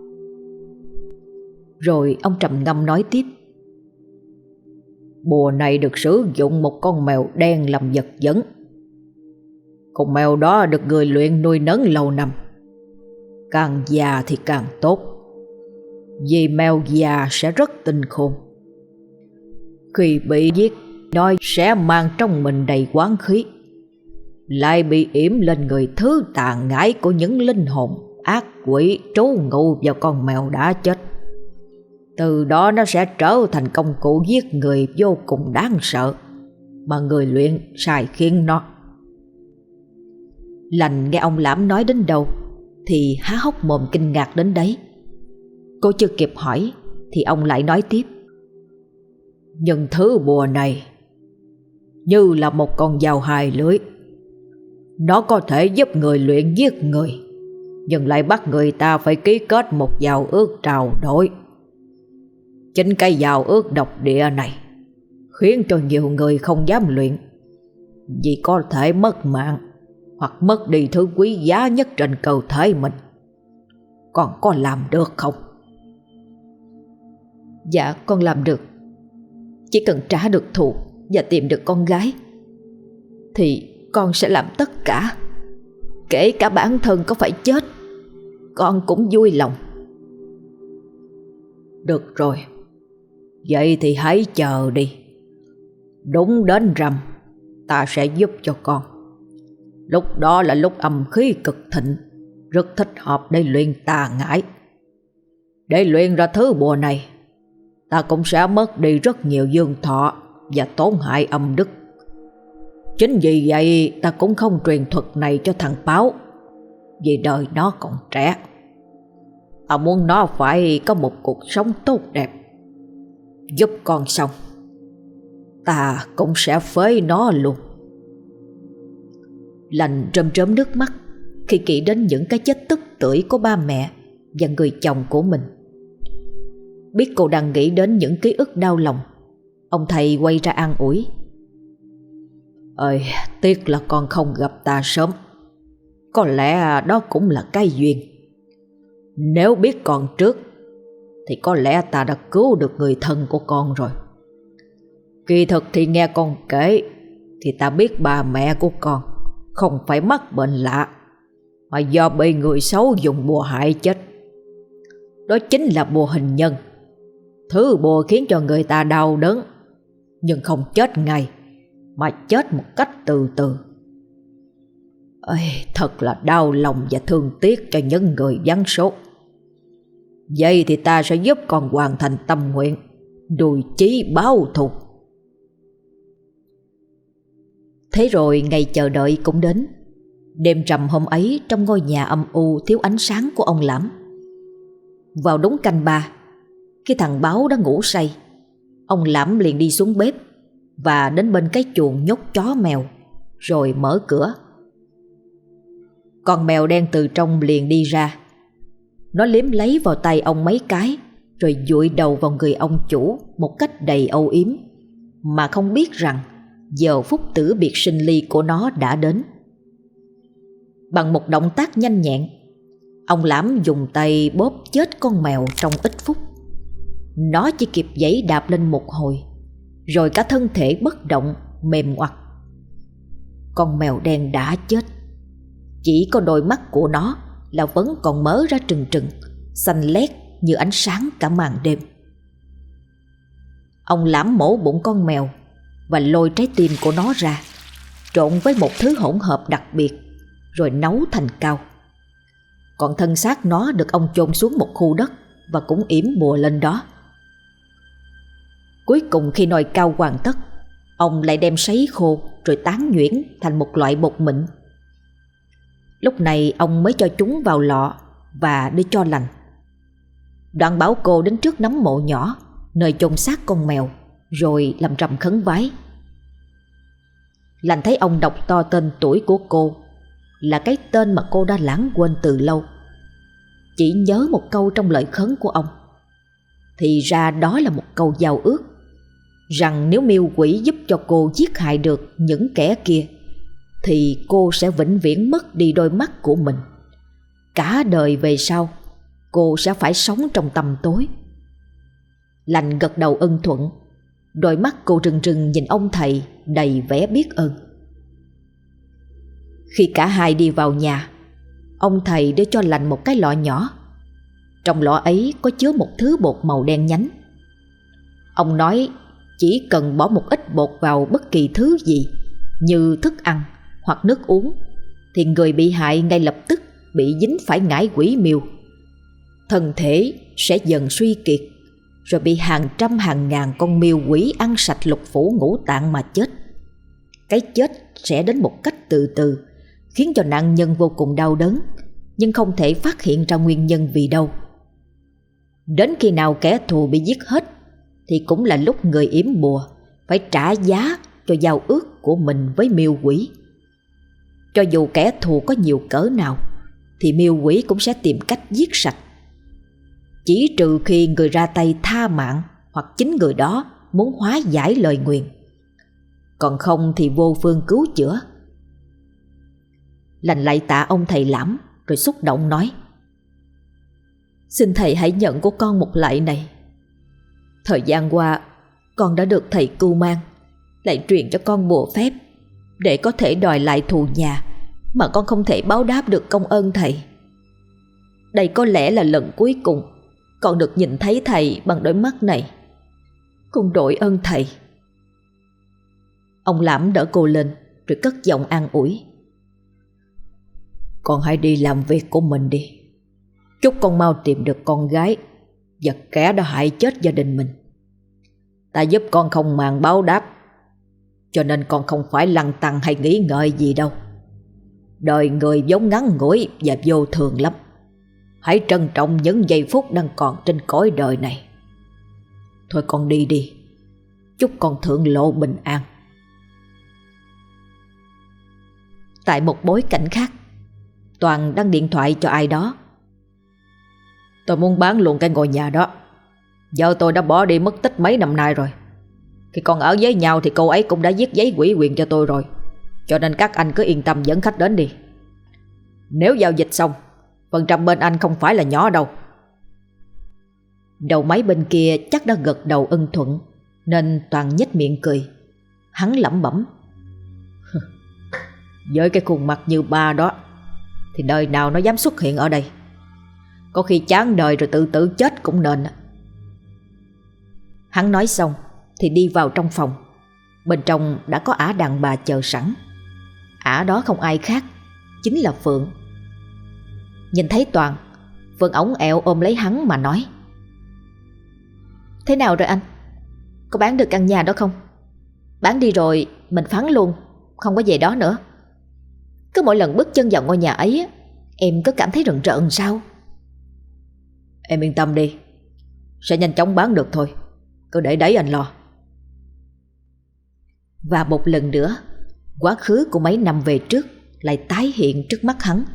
Speaker 1: Rồi ông trầm ngâm nói tiếp.
Speaker 2: Bùa này được sử dụng một con mèo đen làm vật dẫn. Con mèo đó được người luyện nuôi nấng lâu năm. Càng già thì càng tốt, vì mèo già sẽ rất tinh khôn. Khi bị giết, nó sẽ mang trong mình đầy oán khí, lại bị yểm lên người thứ tà ngải của những linh hồn ác quỷ trú ngụ vào con mèo đã chết. Từ đó nó sẽ trở thành công cụ giết người vô cùng đáng sợ mà người luyện sai khiến nó.
Speaker 1: Lành nghe ông Lãm nói đến đâu thì há hốc mồm kinh ngạc đến đấy. Cô chưa kịp hỏi thì ông lại nói tiếp.
Speaker 2: Nhưng thứ bùa này như là một con dao hai lưỡi. Nó có thể giúp người luyện giết người, nhưng lại bắt người ta phải ký kết một giao ước trao đổi. Chính cái giao ước độc địa này khiến cho nhiều người không dám luyện, vì có thể mất mạng hoặc mất đi thứ quý giá nhất trên cơ thể mình. Con có làm được không?
Speaker 1: Dạ con làm được. Chỉ cần trả được thù và tìm được con gái thì con sẽ làm tất cả. Kể cả bản thân có phải chết, con cũng vui lòng.
Speaker 2: Được rồi, vậy thì hãy chờ đi. Đúng đến rằm ta sẽ giúp cho con. Lúc đó là lúc âm khí cực thịnh, rất thích hợp để luyện tà ngải. Để luyện ra thứ bùa này, ta cũng sẽ mất đi rất nhiều dương thọ và tổn hại âm đức. Chính vì vậy ta cũng không truyền thuật này cho thằng Báo, vì đời nó còn trẻ. Ta muốn nó phải có một cuộc sống tốt đẹp. Giúp con xong, ta cũng sẽ phế nó luôn.
Speaker 1: Lành rơm rớm nước mắt khi nghĩ đến những cái chết tức tưởi của ba mẹ và người chồng của mình. Biết cô đang nghĩ đến những ký ức đau lòng, ông thầy quay ra an ủi.
Speaker 2: Ơi, tiếc là con không gặp ta sớm. Có lẽ đó cũng là cái duyên. Nếu biết con trước thì có lẽ ta đã cứu được người thân của con rồi. Kỳ thực thì nghe con kể thì ta biết bà mẹ của con không phải mắc bệnh lạ, mà do bị người xấu dùng bùa hại chết. Đó chính là bùa hình nhân, thứ bùa khiến cho người ta đau đớn, nhưng không chết ngay, mà chết một cách từ từ. Ây, thật là đau lòng và thương tiếc cho những người vắng số. Vậy thì ta sẽ giúp con hoàn thành tâm nguyện, đùi chí báo thù.
Speaker 1: Thế rồi ngày chờ đợi cũng đến. Đêm rằm hôm ấy, trong ngôi nhà âm u thiếu ánh sáng của ông Lãm, vào đúng canh ba, khi thằng Báo đã ngủ say, ông Lãm liền đi xuống bếp và đến bên cái chuồng nhốt chó mèo, rồi mở cửa. Con mèo đen từ trong liền đi ra. Nó liếm lấy vào tay ông mấy cái, rồi dụi đầu vào người ông chủ một cách đầy âu yếm, mà không biết rằng giờ phút tử biệt sinh ly của nó đã đến. Bằng một động tác nhanh nhẹn, ông Lãm dùng tay bóp chết con mèo trong ít phút. Nó chỉ kịp giãy đạp lên một hồi, rồi cả thân thể bất động, mềm ngoặt. Con mèo đen đã chết. Chỉ có đôi mắt của nó là vẫn còn mở ra trừng trừng, xanh lét như ánh sáng cả màn đêm. Ông Lãm mổ bụng con mèo và lôi trái tim của nó ra, trộn với một thứ hỗn hợp đặc biệt, rồi nấu thành cao. Còn thân xác nó được ông chôn xuống một khu đất và cũng yểm bùa lên đó. Cuối cùng khi nồi cao hoàn tất, ông lại đem sấy khô rồi tán nhuyễn thành một loại bột mịn. Lúc này ông mới cho chúng vào lọ và đưa cho Lành. Đoạn bảo cô đến trước nấm mộ nhỏ nơi chôn xác con mèo, rồi làm rầm khấn vái. Lành thấy ông đọc to tên tuổi của cô, là cái tên mà cô đã lãng quên từ lâu. Chỉ nhớ một câu trong lời khấn của ông. Thì ra đó là một câu giao ước, rằng nếu miêu quỷ giúp cho cô giết hại được những kẻ kia thì cô sẽ vĩnh viễn mất đi đôi mắt của mình. Cả đời về sau cô sẽ phải sống trong tăm tối. Lành gật đầu ưng thuận. Đôi mắt cô rừng rừng nhìn ông thầy đầy vẻ biết ơn. Khi cả hai đi vào nhà, ông thầy đưa cho Lành một cái lọ nhỏ. Trong lọ ấy có chứa một thứ bột màu đen nhánh. Ông nói chỉ cần bỏ một ít bột vào bất kỳ thứ gì như thức ăn hoặc nước uống thì người bị hại ngay lập tức bị dính phải ngải quỷ miêu. Thân thể sẽ dần suy kiệt, rồi bị hàng trăm hàng ngàn con miêu quỷ ăn sạch lục phủ ngũ tạng mà chết. Cái chết sẽ đến một cách từ từ, khiến cho nạn nhân vô cùng đau đớn, nhưng không thể phát hiện ra nguyên nhân vì đâu. Đến khi nào kẻ thù bị giết hết thì cũng là lúc người yểm bùa phải trả giá cho giao ước của mình với miêu quỷ. Cho dù kẻ thù có nhiều cỡ nào thì miêu quỷ cũng sẽ tìm cách giết sạch, chỉ trừ khi người ra tay tha mạng hoặc chính người đó muốn hóa giải lời nguyền. Còn không thì vô phương cứu chữa. Lành lạy tạ ông thầy Lãm rồi xúc động nói: Xin thầy hãy nhận của con một lạy này. Thời gian qua con đã được thầy cưu mang, lại truyền cho con bùa phép để có thể đòi lại thù nhà mà con không thể báo đáp được công ơn thầy. Đây có lẽ là lần cuối cùng con được nhìn thấy thầy bằng đôi mắt này. Con đội ơn thầy. Ông Lãm đỡ cô lên rồi cất giọng an ủi: Con hãy đi làm việc của mình đi. Chúc con mau tìm được con gái và kẻ đã hại chết gia đình mình. Ta giúp con không màng báo đáp, cho nên con không phải lăn tăn hay nghĩ ngợi gì đâu. Đời người vốn ngắn ngủi và vô thường lắm. Hãy trân trọng những giây phút đang còn trên cõi đời này. Thôi con đi đi. Chúc con thượng lộ bình an. Tại một bối cảnh khác, Toàn đăng điện thoại cho ai đó: Tôi muốn bán luôn cái ngôi nhà đó. Vợ tôi đã bỏ đi mất tích mấy năm nay rồi. Khi còn ở với nhau thì cô ấy cũng đã viết giấy ủy quyền cho tôi rồi, cho nên các anh cứ yên tâm dẫn khách đến đi. Nếu giao dịch xong, phần trăm bên anh không phải là nhỏ đâu. Đầu máy bên kia chắc đã gật đầu ưng thuận, nên Toàn nhếch miệng cười. Hắn lẩm bẩm: Với cái khuôn mặt như ba đó thì đời nào nó dám xuất hiện ở đây. Có khi chán đời rồi tự tử chết cũng nên. Hắn nói xong thì đi vào trong phòng. Bên trong đã có ả đàn bà chờ sẵn. Ả đó không ai khác, chính là Phượng. Nhìn thấy Toàn, Phượng ống ẹo ôm lấy hắn mà nói: Thế nào rồi anh? Có bán được căn nhà đó không? Bán đi rồi mình phán luôn, không có về đó nữa. Cứ mỗi lần bước chân vào ngôi nhà ấy, em cứ cảm thấy rợn rợn sao? Em yên tâm đi, sẽ nhanh chóng bán được thôi. Cứ để đấy anh lo. Và một lần nữa, quá khứ của mấy năm về trước lại tái hiện trước mắt hắn.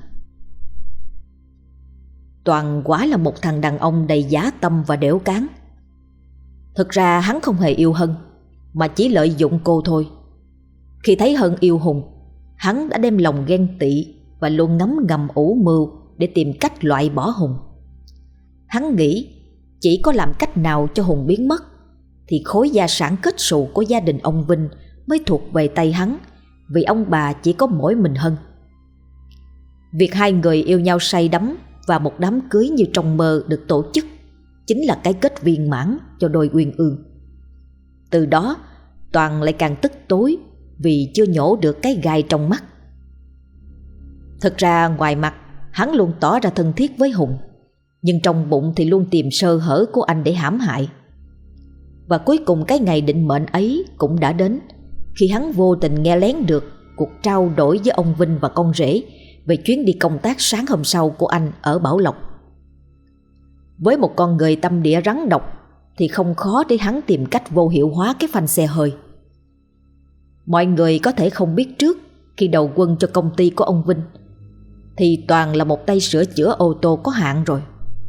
Speaker 1: Toàn quả là một thằng đàn ông đầy dã tâm và đểu cán. Thực ra hắn không hề yêu Hân, mà chỉ lợi dụng cô thôi. Khi thấy Hân yêu Hùng, hắn đã đem lòng ghen tị và luôn ngấm ngầm ủ mưu để tìm cách loại bỏ Hùng. Hắn nghĩ chỉ có làm cách nào cho Hùng biến mất thì khối gia sản kết xù của gia đình ông Vinh mới thuộc về tay hắn, vì ông bà chỉ có mỗi mình Hân. Việc hai người yêu nhau say đắm và một đám cưới như trong mơ được tổ chức chính là cái kết viên mãn cho đôi uyên ương. Từ đó Toàn lại càng tức tối vì chưa nhổ được cái gai trong mắt. Thực ra ngoài mặt hắn luôn tỏ ra thân thiết với Hùng, nhưng trong bụng thì luôn tìm sơ hở của anh để hãm hại. Và cuối cùng cái ngày định mệnh ấy cũng đã đến, khi hắn vô tình nghe lén được cuộc trao đổi với ông Vinh và con rể về chuyến đi công tác sáng hôm sau của anh ở Bảo Lộc. Với một con người tâm địa rắn độc thì không khó để hắn tìm cách vô hiệu hóa cái phanh xe hơi. Mọi người có thể không biết trước, khi đầu quân cho công ty của ông Vinh thì Toàn là một tay sửa chữa ô tô có hạn rồi.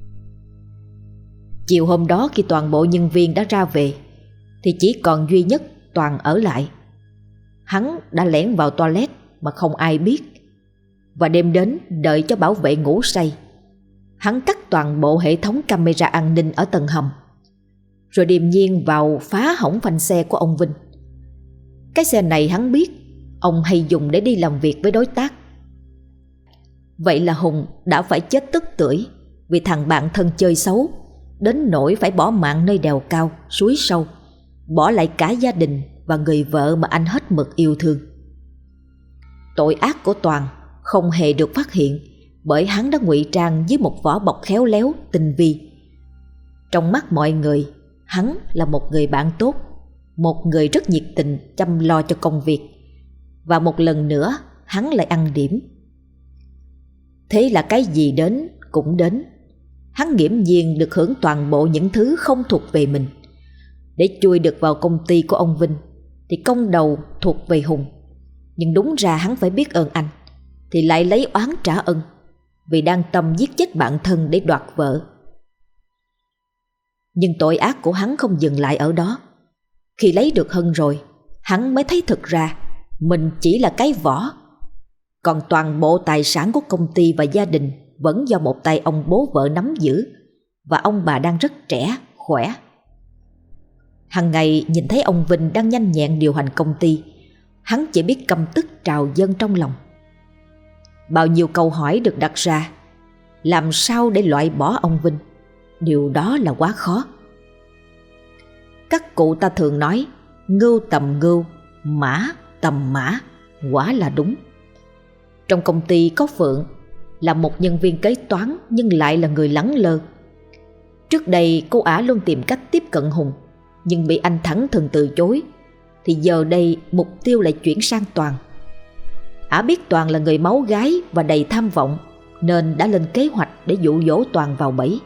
Speaker 1: Chiều hôm đó khi toàn bộ nhân viên đã ra về thì chỉ còn duy nhất Toàn ở lại. Hắn đã lẻn vào toilet mà không ai biết. Và đêm đến, đợi cho bảo vệ ngủ say, hắn cắt toàn bộ hệ thống camera an ninh ở tầng hầm, rồi điềm nhiên vào phá hỏng phanh xe của ông Vinh. Cái xe này hắn biết ông hay dùng để đi làm việc với đối tác. Vậy là Hùng đã phải chết tức tưởi vì thằng bạn thân chơi xấu, đến nỗi phải bỏ mạng nơi đèo cao, suối sâu, bỏ lại cả gia đình và người vợ mà anh hết mực yêu thương. Tội ác của Toàn không hề được phát hiện bởi hắn đã ngụy trang dưới một vỏ bọc khéo léo, tinh vi. Trong mắt mọi người, hắn là một người bạn tốt, một người rất nhiệt tình chăm lo cho công việc. Và một lần nữa hắn lại ăn điểm. Thế là cái gì đến cũng đến. Hắn nghiễm nhiên được hưởng toàn bộ những thứ không thuộc về mình. Để chui được vào công ty của ông Vinh thì công đầu thuộc về Hùng. Nhưng đúng ra hắn phải biết ơn anh, thì lại lấy oán trả ân, vì đang tâm giết chết bạn thân để đoạt vợ. Nhưng tội ác của hắn không dừng lại ở đó. Khi lấy được Hân rồi, hắn mới thấy thực ra mình chỉ là cái vỏ, còn toàn bộ tài sản của công ty và gia đình vẫn do một tay ông bố vợ nắm giữ, và ông bà đang rất trẻ, khỏe. Hằng ngày nhìn thấy ông Vinh đang nhanh nhẹn điều hành công ty, hắn chỉ biết căm tức trào dâng trong lòng. Bao nhiêu câu hỏi được đặt ra, làm sao để loại bỏ ông Vinh? Điều đó là quá khó. Các cụ ta thường nói ngưu tầm ngưu, mã tầm mã, quả là đúng. Trong công ty có Phượng, là một nhân viên kế toán nhưng lại là người lẳng lơ. Trước đây cô ả luôn tìm cách tiếp cận Hùng, nhưng bị anh thẳng thừng từ chối. Thì giờ đây mục tiêu lại chuyển sang Toàn. Ả biết Toàn là người máu gái và đầy tham vọng, nên đã lên kế hoạch để dụ dỗ Toàn vào bẫy.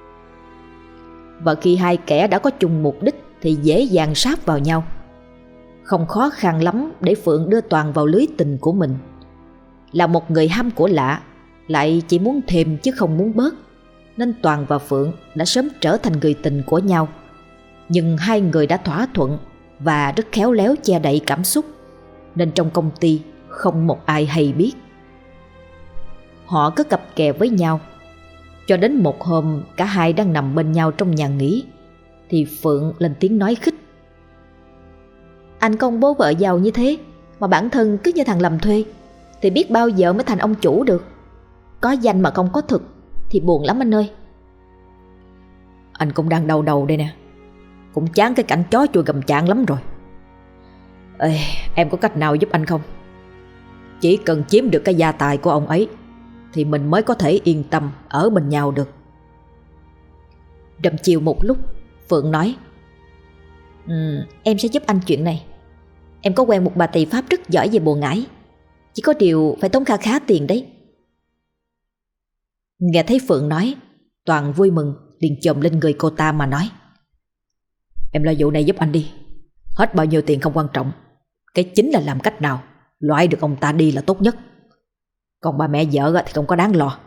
Speaker 1: Và khi hai kẻ đã có chung mục đích thì dễ dàng sáp vào nhau. Không khó khăn lắm để Phượng đưa Toàn vào lưới tình của mình. Là một người ham của lạ, lại chỉ muốn thêm chứ không muốn bớt, nên Toàn và Phượng đã sớm trở thành người tình của nhau. Nhưng hai người đã thỏa thuận và rất khéo léo che đậy cảm xúc, nên trong công ty không một ai hay biết. Họ cứ cặp kè với nhau, cho đến một hôm cả hai đang nằm bên nhau trong nhà nghỉ, thì Phượng lên tiếng nói khích: "Anh có ông bố vợ giàu như thế mà bản thân cứ như thằng làm thuê, thì biết bao giờ mới thành ông chủ được. Có danh mà không có thực thì buồn lắm anh ơi."
Speaker 2: Anh cũng đang đau đầu đây nè, cũng chán cái cảnh chó chui gầm chạng lắm rồi. Ê, em có cách nào giúp anh không? Chỉ cần chiếm được cái gia tài của ông ấy thì mình mới có thể yên tâm ở bên nhau được.
Speaker 1: Đâm chiều một lúc, Phượng nói: ừ, "Em sẽ giúp anh chuyện này. Em có quen một bà tỳ pháp rất giỏi về bùa ngải, chỉ có điều phải tốn kha khá tiền đấy." Nghe thấy Phượng nói, Toàn vui mừng liền chồm lên người cô ta mà nói:
Speaker 2: "Em lo vụ này giúp anh đi. Hết bao nhiêu tiền không quan trọng, cái chính là làm cách nào loại được ông ta đi là tốt nhất. Còn bà mẹ vợ thì không có đáng lo."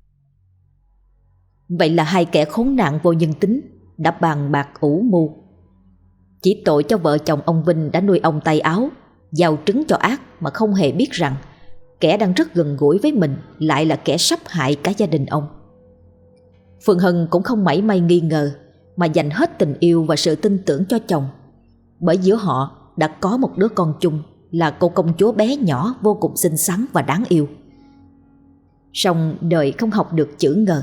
Speaker 1: Vậy là hai kẻ khốn nạn vô nhân tính đã bàn bạc ủ mưu. Chỉ tội cho vợ chồng ông Vinh đã nuôi ông tay áo, gieo trứng cho ác mà không hề biết rằng kẻ đang rất gần gũi với mình lại là kẻ sắp hại cả gia đình ông. Phương Hân cũng không mảy may nghi ngờ, mà dành hết tình yêu và sự tin tưởng cho chồng, bởi giữa họ đã có một đứa con chung là cô công chúa bé nhỏ vô cùng xinh xắn và đáng yêu. Song đời không học được chữ ngờ.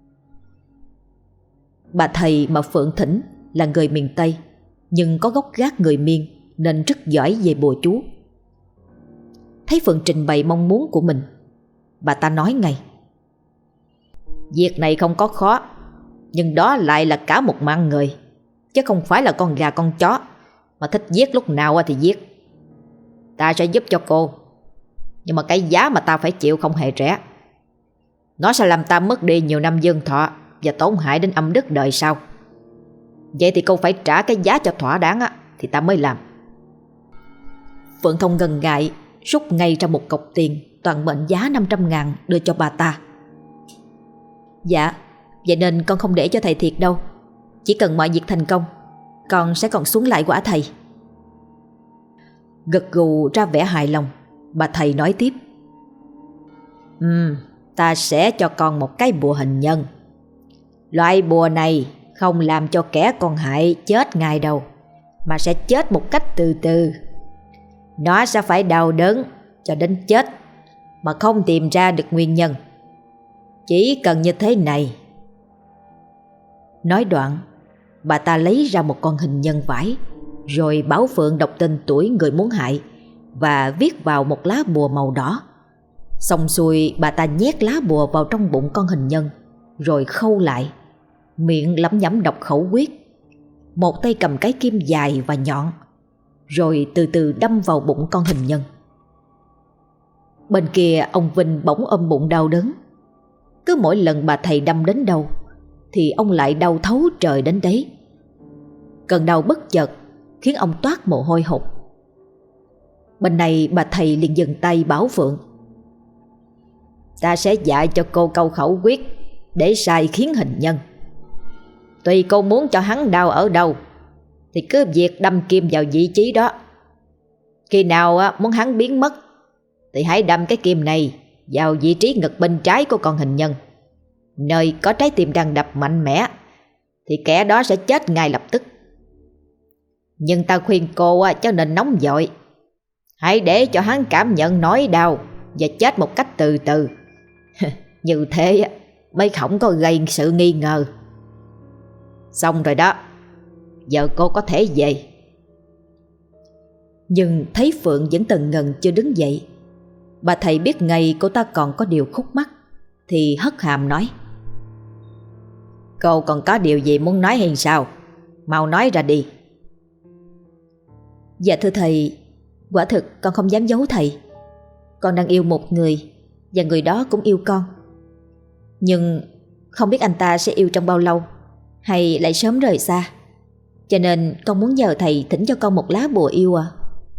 Speaker 1: Bà thầy mà Phượng thỉnh là người miền Tây, nhưng có gốc gác người Miên nên rất giỏi về bùa chú. Thấy Phượng trình bày mong muốn của mình, bà ta nói ngay:
Speaker 2: "Việc này không có khó, nhưng đó lại là cả một mạng người, chứ không phải là con gà con chó mà thích giết lúc nào thì giết. Ta sẽ giúp cho cô, nhưng mà cái giá mà ta phải chịu không hề rẻ. Nó sẽ làm ta mất đi nhiều năm dương thọ và tổn hại đến âm đức đời sau. Vậy thì cô phải trả cái giá cho thỏa đáng á, thì ta mới làm."
Speaker 1: Phượng không ngần ngại rút ngay ra một cọc tiền toàn mệnh giá năm trăm ngàn đưa cho bà ta. "Dạ, vậy nên con không để cho thầy thiệt đâu. Chỉ cần mọi việc thành công, con sẽ còn xuống lại quả thầy."
Speaker 2: Gật gù ra vẻ hài lòng,
Speaker 1: Bà thầy nói tiếp.
Speaker 2: Ừ, ta sẽ cho con một cái bùa hình nhân. Loại bùa này không làm cho kẻ con hại chết ngay đâu, mà sẽ chết một cách từ từ. Nó sẽ phải đau đớn cho đến chết mà không tìm ra được nguyên nhân. Chỉ cần như thế này.
Speaker 1: Nói đoạn, bà ta lấy ra một con hình nhân vải, rồi bảo Phượng đọc tên tuổi người muốn hại và viết vào một lá bùa màu đỏ. Xong xuôi, bà ta nhét lá bùa vào trong bụng con hình nhân, rồi khâu lại, miệng lẩm nhẩm đọc khẩu quyết. Một tay cầm cái kim dài và nhọn, rồi từ từ đâm vào bụng con hình nhân. Bên kia ông Vinh bỗng ôm bụng đau đớn. Cứ mỗi lần bà thầy đâm đến đâu thì ông lại đau thấu trời đến đấy. Cơn đau bất chợt khiến ông toát mồ hôi hột. Bên này bà thầy liền dừng tay bảo Phượng.
Speaker 2: Ta sẽ dạy cho cô câu khẩu quyết để sai khiến hình nhân. Tùy cô muốn cho hắn đau ở đâu thì cứ việc đâm kim vào vị trí đó. Khi nào muốn hắn biến mất thì hãy đâm cái kim này vào vị trí ngực bên trái của con hình nhân, nơi có trái tim đang đập mạnh mẽ, thì kẻ đó sẽ chết ngay lập tức. Nhưng ta khuyên cô cho nên nóng vội. Hãy để cho hắn cảm nhận nỗi đau và chết một cách từ từ. Như thế mới không có gây sự nghi ngờ. Xong rồi đó, giờ cô có thể về.
Speaker 1: Nhưng thấy Phượng vẫn tần ngần chưa đứng dậy, bà thầy biết ngay cô ta còn có điều khúc mắc thì hất hàm nói.
Speaker 2: Cô còn có điều gì muốn nói hay sao? Mau nói ra đi.
Speaker 1: Dạ thưa thầy, quả thực con không dám giấu thầy. Con đang yêu một người, và người đó cũng yêu con. Nhưng không biết anh ta sẽ yêu trong bao lâu, hay lại sớm rời xa. Cho nên con muốn nhờ thầy thỉnh cho con một lá bùa yêu à.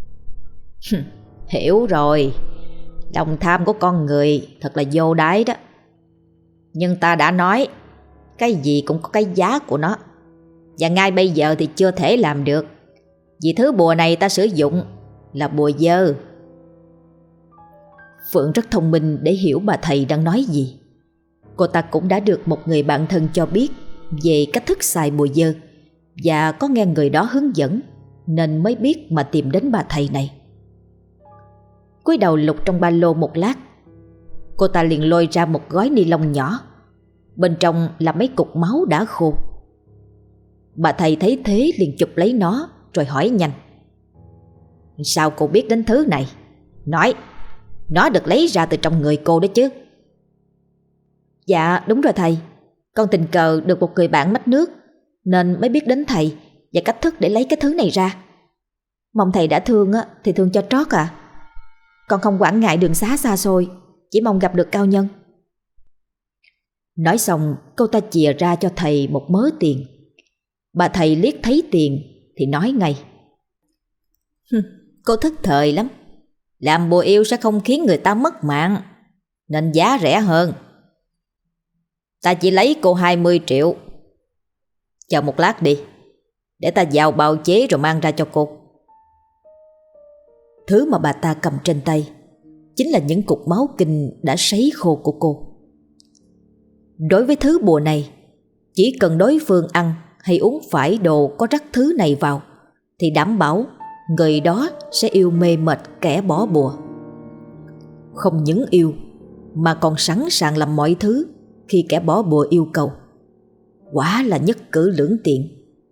Speaker 2: Hiểu rồi. Lòng tham của con người thật là vô đáy đó. Nhưng ta đã nói, cái gì cũng có cái giá của nó. Và ngay bây giờ thì chưa thể làm được, vì thứ bùa này ta sử dụng là bùa dơ.
Speaker 1: Phượng rất thông minh để hiểu bà thầy đang nói gì. Cô ta cũng đã được một người bạn thân cho biết về cách thức xài bùa dơ, và có nghe người đó hướng dẫn, nên mới biết mà tìm đến bà thầy này. Cúi đầu lục trong ba lô một lát, cô ta liền lôi ra một gói ni lông nhỏ. Bên trong là mấy cục máu đã khô. Bà thầy thấy thế liền chụp lấy nó rồi hỏi nhanh.
Speaker 2: Sao cô biết đến thứ này? Nói, nó được lấy ra từ trong người cô đó chứ?
Speaker 1: Dạ đúng rồi thầy, con tình cờ được một người bạn mách nước nên mới biết đến thầy và cách thức để lấy cái thứ này ra. Mong thầy đã thương á, thì thương cho trót à. Con không quản ngại đường xá xa xôi, chỉ mong gặp được cao nhân. Nói xong, cô ta chìa ra cho thầy một mớ tiền. Bà thầy liếc thấy tiền thì nói ngay.
Speaker 2: Cô thức thời lắm. Làm bùa yêu sẽ không khiến người ta mất mạng, nên giá rẻ hơn. Ta chỉ lấy cô hai mươi triệu. Chờ một lát đi, để ta vào bào chế rồi mang ra cho cô.
Speaker 1: Thứ mà bà ta cầm trên tay chính là những cục máu kinh đã sấy khô của cô. Đối với thứ bùa này, chỉ cần đối phương ăn hay uống phải đồ có rắc thứ này vào thì đảm bảo người đó sẽ yêu mê mệt kẻ bỏ bùa. Không những yêu mà còn sẵn sàng làm mọi thứ khi kẻ bỏ bùa yêu cầu. Quả là nhất cử lưỡng tiện.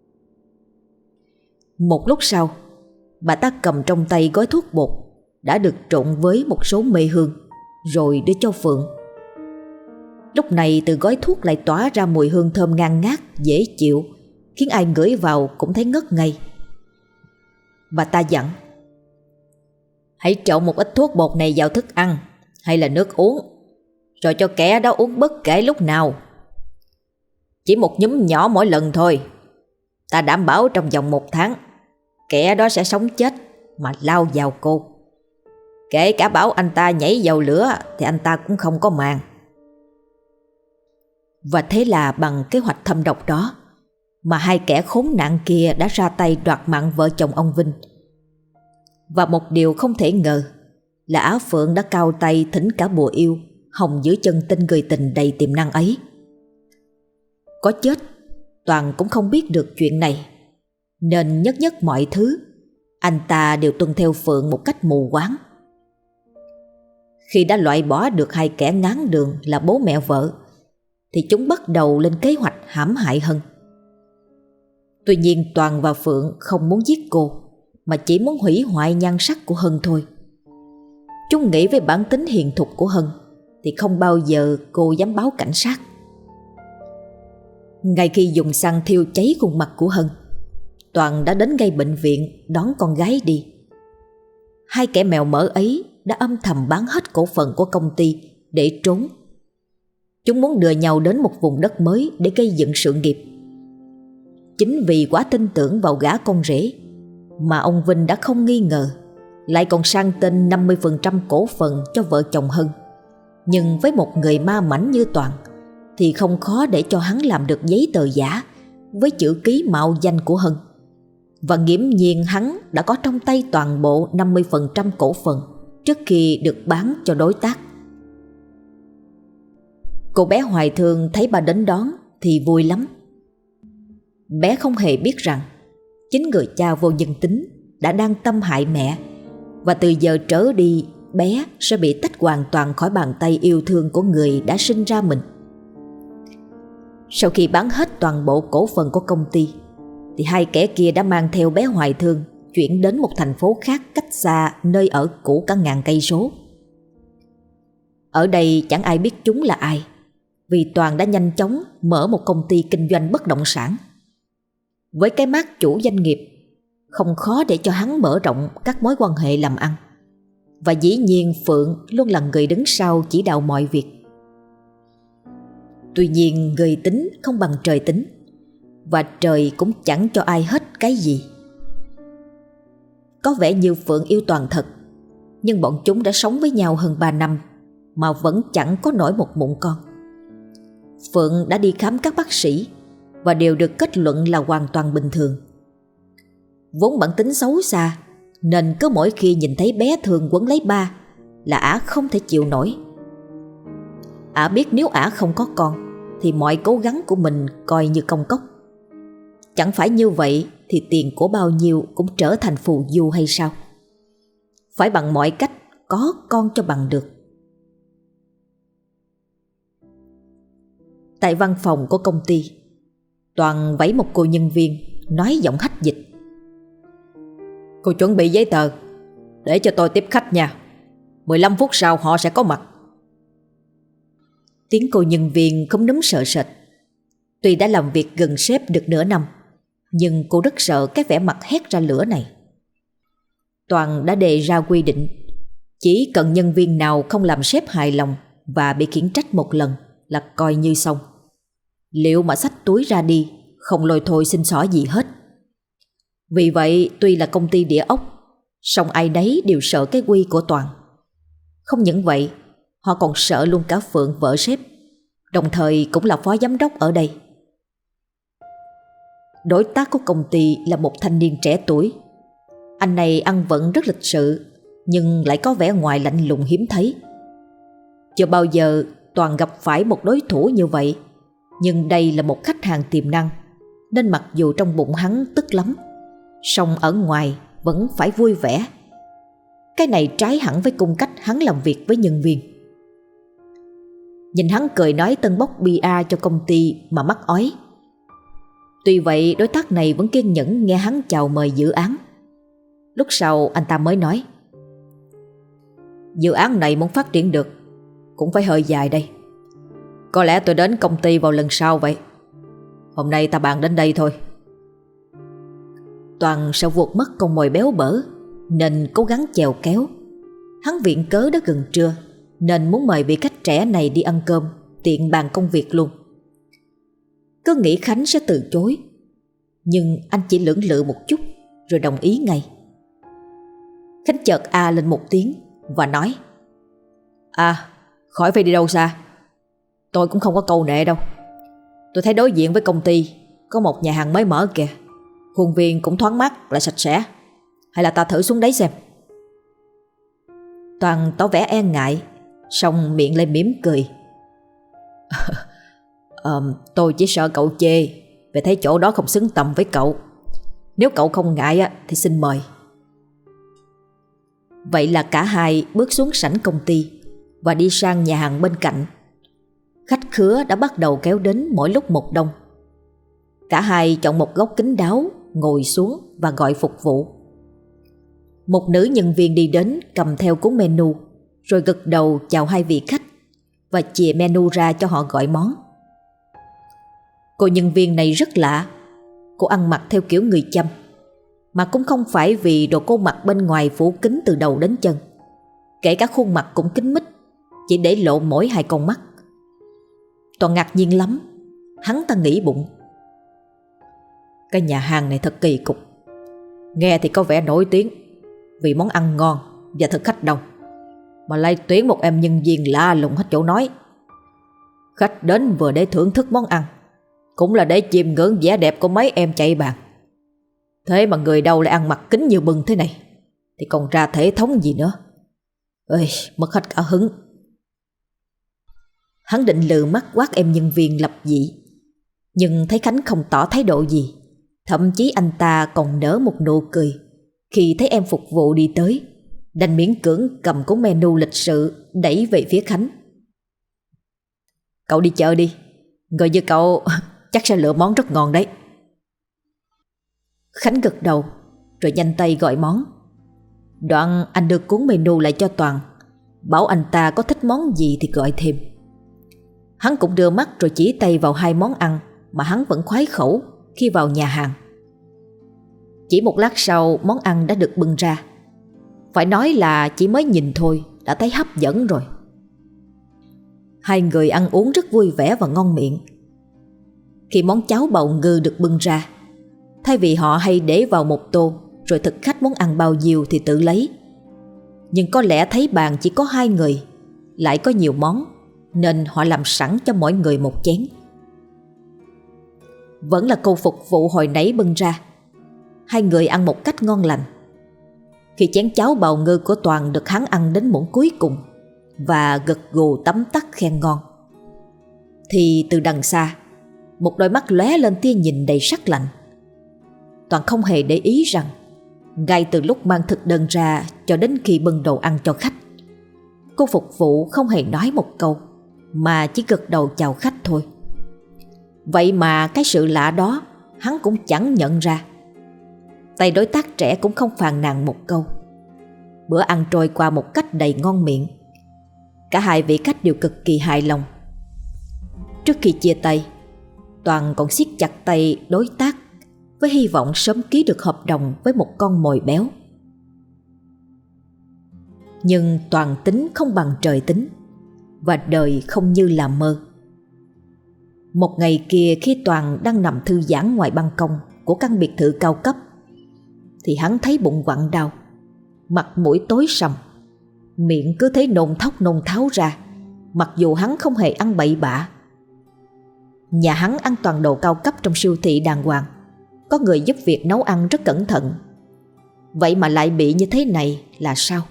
Speaker 1: Một lúc sau, bà ta cầm trong tay gói thuốc bột đã được trộn với một số mê hương rồi đưa cho Phượng. Lúc này từ gói thuốc lại tỏa ra mùi hương thơm ngang ngát dễ chịu, khiến ai ngửi vào cũng thấy ngất ngây. Bà ta dặn:
Speaker 2: hãy trộn một ít thuốc bột này vào thức ăn hay là nước uống, rồi cho kẻ đó uống bất kể lúc nào. Chỉ một nhúm nhỏ mỗi lần thôi. Ta đảm bảo trong vòng một tháng, kẻ đó sẽ sống chết mà lao vào cô. Kể cả bảo anh ta nhảy vào lửa thì anh ta cũng không có màng.
Speaker 1: Và thế là bằng kế hoạch thâm độc đó mà hai kẻ khốn nạn kia đã ra tay đoạt mạng vợ chồng ông Vinh. Và một điều không thể ngờ là Á Phượng đã cao tay thỉnh cả bùa yêu hòng giữ chân tên người tình đầy tiềm năng ấy. Có chết, Toàn cũng không biết được chuyện này, nên nhất nhất mọi thứ anh ta đều tuân theo Phượng một cách mù quáng. Khi đã loại bỏ được hai kẻ ngáng đường là bố mẹ vợ, thì chúng bắt đầu lên kế hoạch hãm hại Hân. Tuy nhiên Toàn và Phượng không muốn giết cô, mà chỉ muốn hủy hoại nhan sắc của Hân thôi. Chúng nghĩ với bản tính hiền thục của Hân thì không bao giờ cô dám báo cảnh sát. Ngay khi dùng xăng thiêu cháy khuôn mặt của Hân, Toàn đã đến ngay bệnh viện đón con gái đi. Hai kẻ mèo mỡ ấy đã âm thầm bán hết cổ phần của công ty để trốn. Chúng muốn đưa nhau đến một vùng đất mới để gây dựng sự nghiệp. Chính vì quá tin tưởng vào gã con rể mà ông Vinh đã không nghi ngờ, lại còn sang tên năm mươi phần trăm cổ phần cho vợ chồng Hân. Nhưng với một người ma mảnh như Toàn thì không khó để cho hắn làm được giấy tờ giả với chữ ký mạo danh của Hân. Và nghiễm nhiên hắn đã có trong tay toàn bộ năm mươi phần trăm cổ phần trước khi được bán cho đối tác. Cô bé Hoài Thương thấy bà đến đón thì vui lắm. Bé không hề biết rằng chính người cha vô nhân tính đã đang tâm hại mẹ, và từ giờ trở đi bé sẽ bị tách hoàn toàn khỏi bàn tay yêu thương của người đã sinh ra mình. Sau khi bán hết toàn bộ cổ phần của công ty thì hai kẻ kia đã mang theo bé Hoài Thương chuyển đến một thành phố khác cách xa nơi ở cũ cả ngàn cây số. Ở đây chẳng ai biết chúng là ai, vì Toàn đã nhanh chóng mở một công ty kinh doanh bất động sản. Với cái mác chủ doanh nghiệp, không khó để cho hắn mở rộng các mối quan hệ làm ăn. Và dĩ nhiên Phượng luôn là người đứng sau chỉ đạo mọi việc. Tuy nhiên người tính không bằng trời tính, và trời cũng chẳng cho ai hết cái gì. Có vẻ như Phượng yêu Toàn thật, nhưng bọn chúng đã sống với nhau hơn ba năm mà vẫn chẳng có nổi một mụn con. Phượng đã đi khám các bác sĩ và đều được kết luận là hoàn toàn bình thường. Vốn bản tính xấu xa, nên cứ mỗi khi nhìn thấy bé Thương quấn lấy ba là ả không thể chịu nổi. Ả biết nếu ả không có con thì mọi cố gắng của mình coi như công cốc. Chẳng phải như vậy thì tiền của bao nhiêu cũng trở thành phù du hay sao? Phải bằng mọi cách có con cho bằng được. Tại văn phòng của công ty, Toàn vẫy một cô nhân viên nói giọng hách dịch: "Cô chuẩn bị giấy tờ để cho tôi tiếp khách nha. mười lăm phút sau họ sẽ có mặt." Tiếng cô nhân viên không núm sợ sệt. Tuy đã làm việc gần sếp được nửa năm, nhưng cô rất sợ cái vẻ mặt hét ra lửa này. Toàn đã đề ra quy định, chỉ cần nhân viên nào không làm sếp hài lòng và bị khiển trách một lần là coi như xong. Liệu mà xách túi ra đi, không lôi thôi xin xỏ gì hết. Vì vậy tuy là công ty địa ốc, song ai đấy đều sợ cái quy của Toàn. Không những vậy, họ còn sợ luôn cả Phượng vợ sếp, đồng thời cũng là phó giám đốc ở đây. Đối tác của công ty là một thanh niên trẻ tuổi. Anh này ăn vận rất lịch sự, nhưng lại có vẻ ngoài lạnh lùng hiếm thấy. Chưa bao giờ Toàn gặp phải một đối thủ như vậy, nhưng đây là một khách hàng tiềm năng, nên mặc dù trong bụng hắn tức lắm, song ở ngoài vẫn phải vui vẻ. Cái này trái hẳn với cung cách hắn làm việc với nhân viên. Nhìn hắn cười nói tân bốc pê e cho công ty mà mắc ói. Tuy vậy đối tác này vẫn kiên nhẫn nghe hắn chào mời dự án. Lúc sau anh ta mới nói: "Dự án này muốn phát triển được cũng phải hơi dài đây. Có lẽ tôi đến công ty vào lần sau vậy. Hôm nay ta bàn đến đây thôi." Toàn sợ vuột mất con mồi béo bở nên cố gắng chèo kéo. Hắn viện cớ đã gần trưa nên muốn mời vị khách trẻ này đi ăn cơm, tiện bàn công việc luôn. Cứ nghĩ Khánh sẽ từ chối, nhưng anh chỉ lưỡng lự một chút rồi đồng ý ngay. Khánh chợt a lên một tiếng và nói: "À, khỏi phải đi đâu xa. Tôi cũng không có câu nệ đâu. Tôi thấy đối diện với công ty có một nhà hàng mới mở kìa. Khuôn viên cũng thoáng mát lại sạch sẽ. Hay là ta thử xuống đấy xem." Toàn tỏ vẻ e ngại, xong miệng lại mỉm cười. ờ, Tôi chỉ sợ cậu chê, vì thấy chỗ đó không xứng tầm với cậu. Nếu cậu không ngại á, thì xin mời. Vậy là cả hai bước xuống sảnh công ty và đi sang nhà hàng bên cạnh. Khách khứa đã bắt đầu kéo đến mỗi lúc một đông. Cả hai chọn một góc kín đáo, ngồi xuống và gọi phục vụ. Một nữ nhân viên đi đến cầm theo cuốn menu, rồi gật đầu chào hai vị khách và chìa menu ra cho họ gọi món. Cô nhân viên này rất lạ. Cô ăn mặc theo kiểu người Chăm, mà cũng không phải vì đồ cô mặc bên ngoài phủ kín từ đầu đến chân. Kể cả khuôn mặt cũng kín mít, chỉ để lộ mỗi hai con mắt. Toàn ngạc nhiên lắm. Hắn ta nghĩ bụng, cái nhà hàng này thật kỳ cục. Nghe thì có vẻ nổi tiếng vì món ăn ngon và thực khách đông, mà lại tuyển một em nhân viên lạ lùng hết chỗ nói. Khách đến vừa để thưởng thức món ăn, cũng là để chiêm ngưỡng vẻ đẹp của mấy em chạy bàn. Thế mà người đâu lại ăn mặc kính như bừng thế này, thì còn ra thể thống gì nữa. Ê, mất hết cả hứng. Hắn định lừ mắt quát em nhân viên lập dị, nhưng thấy Khánh không tỏ thái độ gì. Thậm chí anh ta còn nở một nụ cười khi thấy em phục vụ đi tới, đành miễn cưỡng cầm cuốn menu lịch sự đẩy về phía Khánh. Cậu đi chợ đi, người như cậu chắc sẽ lựa món rất ngon đấy. Khánh gật đầu rồi nhanh tay gọi món. Đoạn anh đưa cuốn menu lại cho Toàn, bảo anh ta có thích món gì thì gọi thêm. Hắn cũng đưa mắt rồi chỉ tay vào hai món ăn mà hắn vẫn khoái khẩu khi vào nhà hàng. Chỉ một lát sau, món ăn đã được bưng ra. Phải nói là chỉ mới nhìn thôi đã thấy hấp dẫn rồi. Hai người ăn uống rất vui vẻ và ngon miệng. Khi món cháo bào ngư được bưng ra, thay vì họ hay để vào một tô rồi thực khách muốn ăn bao nhiêu thì tự lấy, nhưng có lẽ thấy bàn chỉ có hai người, lại có nhiều món, nên họ làm sẵn cho mỗi người một chén. Vẫn là cô phục vụ hồi nãy bưng ra. Hai người ăn một cách ngon lành. Khi chén cháo bào ngư của Toàn được hắn ăn đến muỗng cuối cùng và gật gù tấm tắc khen ngon, thì từ đằng xa, một đôi mắt lóe lên tia nhìn đầy sắc lạnh. Toàn không hề để ý rằng ngay từ lúc mang thực đơn ra cho đến khi bưng đồ ăn cho khách, cô phục vụ không hề nói một câu, mà chỉ gật đầu chào khách thôi. Vậy mà cái sự lạ đó hắn cũng chẳng nhận ra. Tay đối tác trẻ cũng không phàn nàn một câu. Bữa ăn trôi qua một cách đầy ngon miệng. Cả hai vị khách đều cực kỳ hài lòng. Trước khi chia tay, Toàn còn siết chặt tay đối tác với hy vọng sớm ký được hợp đồng với một con mồi béo. Nhưng Toàn tính không bằng trời tính, và đời không như là mơ. Một ngày kia, khi Toàn đang nằm thư giãn ngoài ban công của căn biệt thự cao cấp, thì hắn thấy bụng quặn đau, mặt mũi tối sầm, miệng cứ thấy nôn thốc nôn tháo ra, mặc dù hắn không hề ăn bậy bạ. Nhà hắn ăn toàn đồ cao cấp trong siêu thị đàng hoàng, có người giúp việc nấu ăn rất cẩn thận. Vậy mà lại bị như thế này là sao?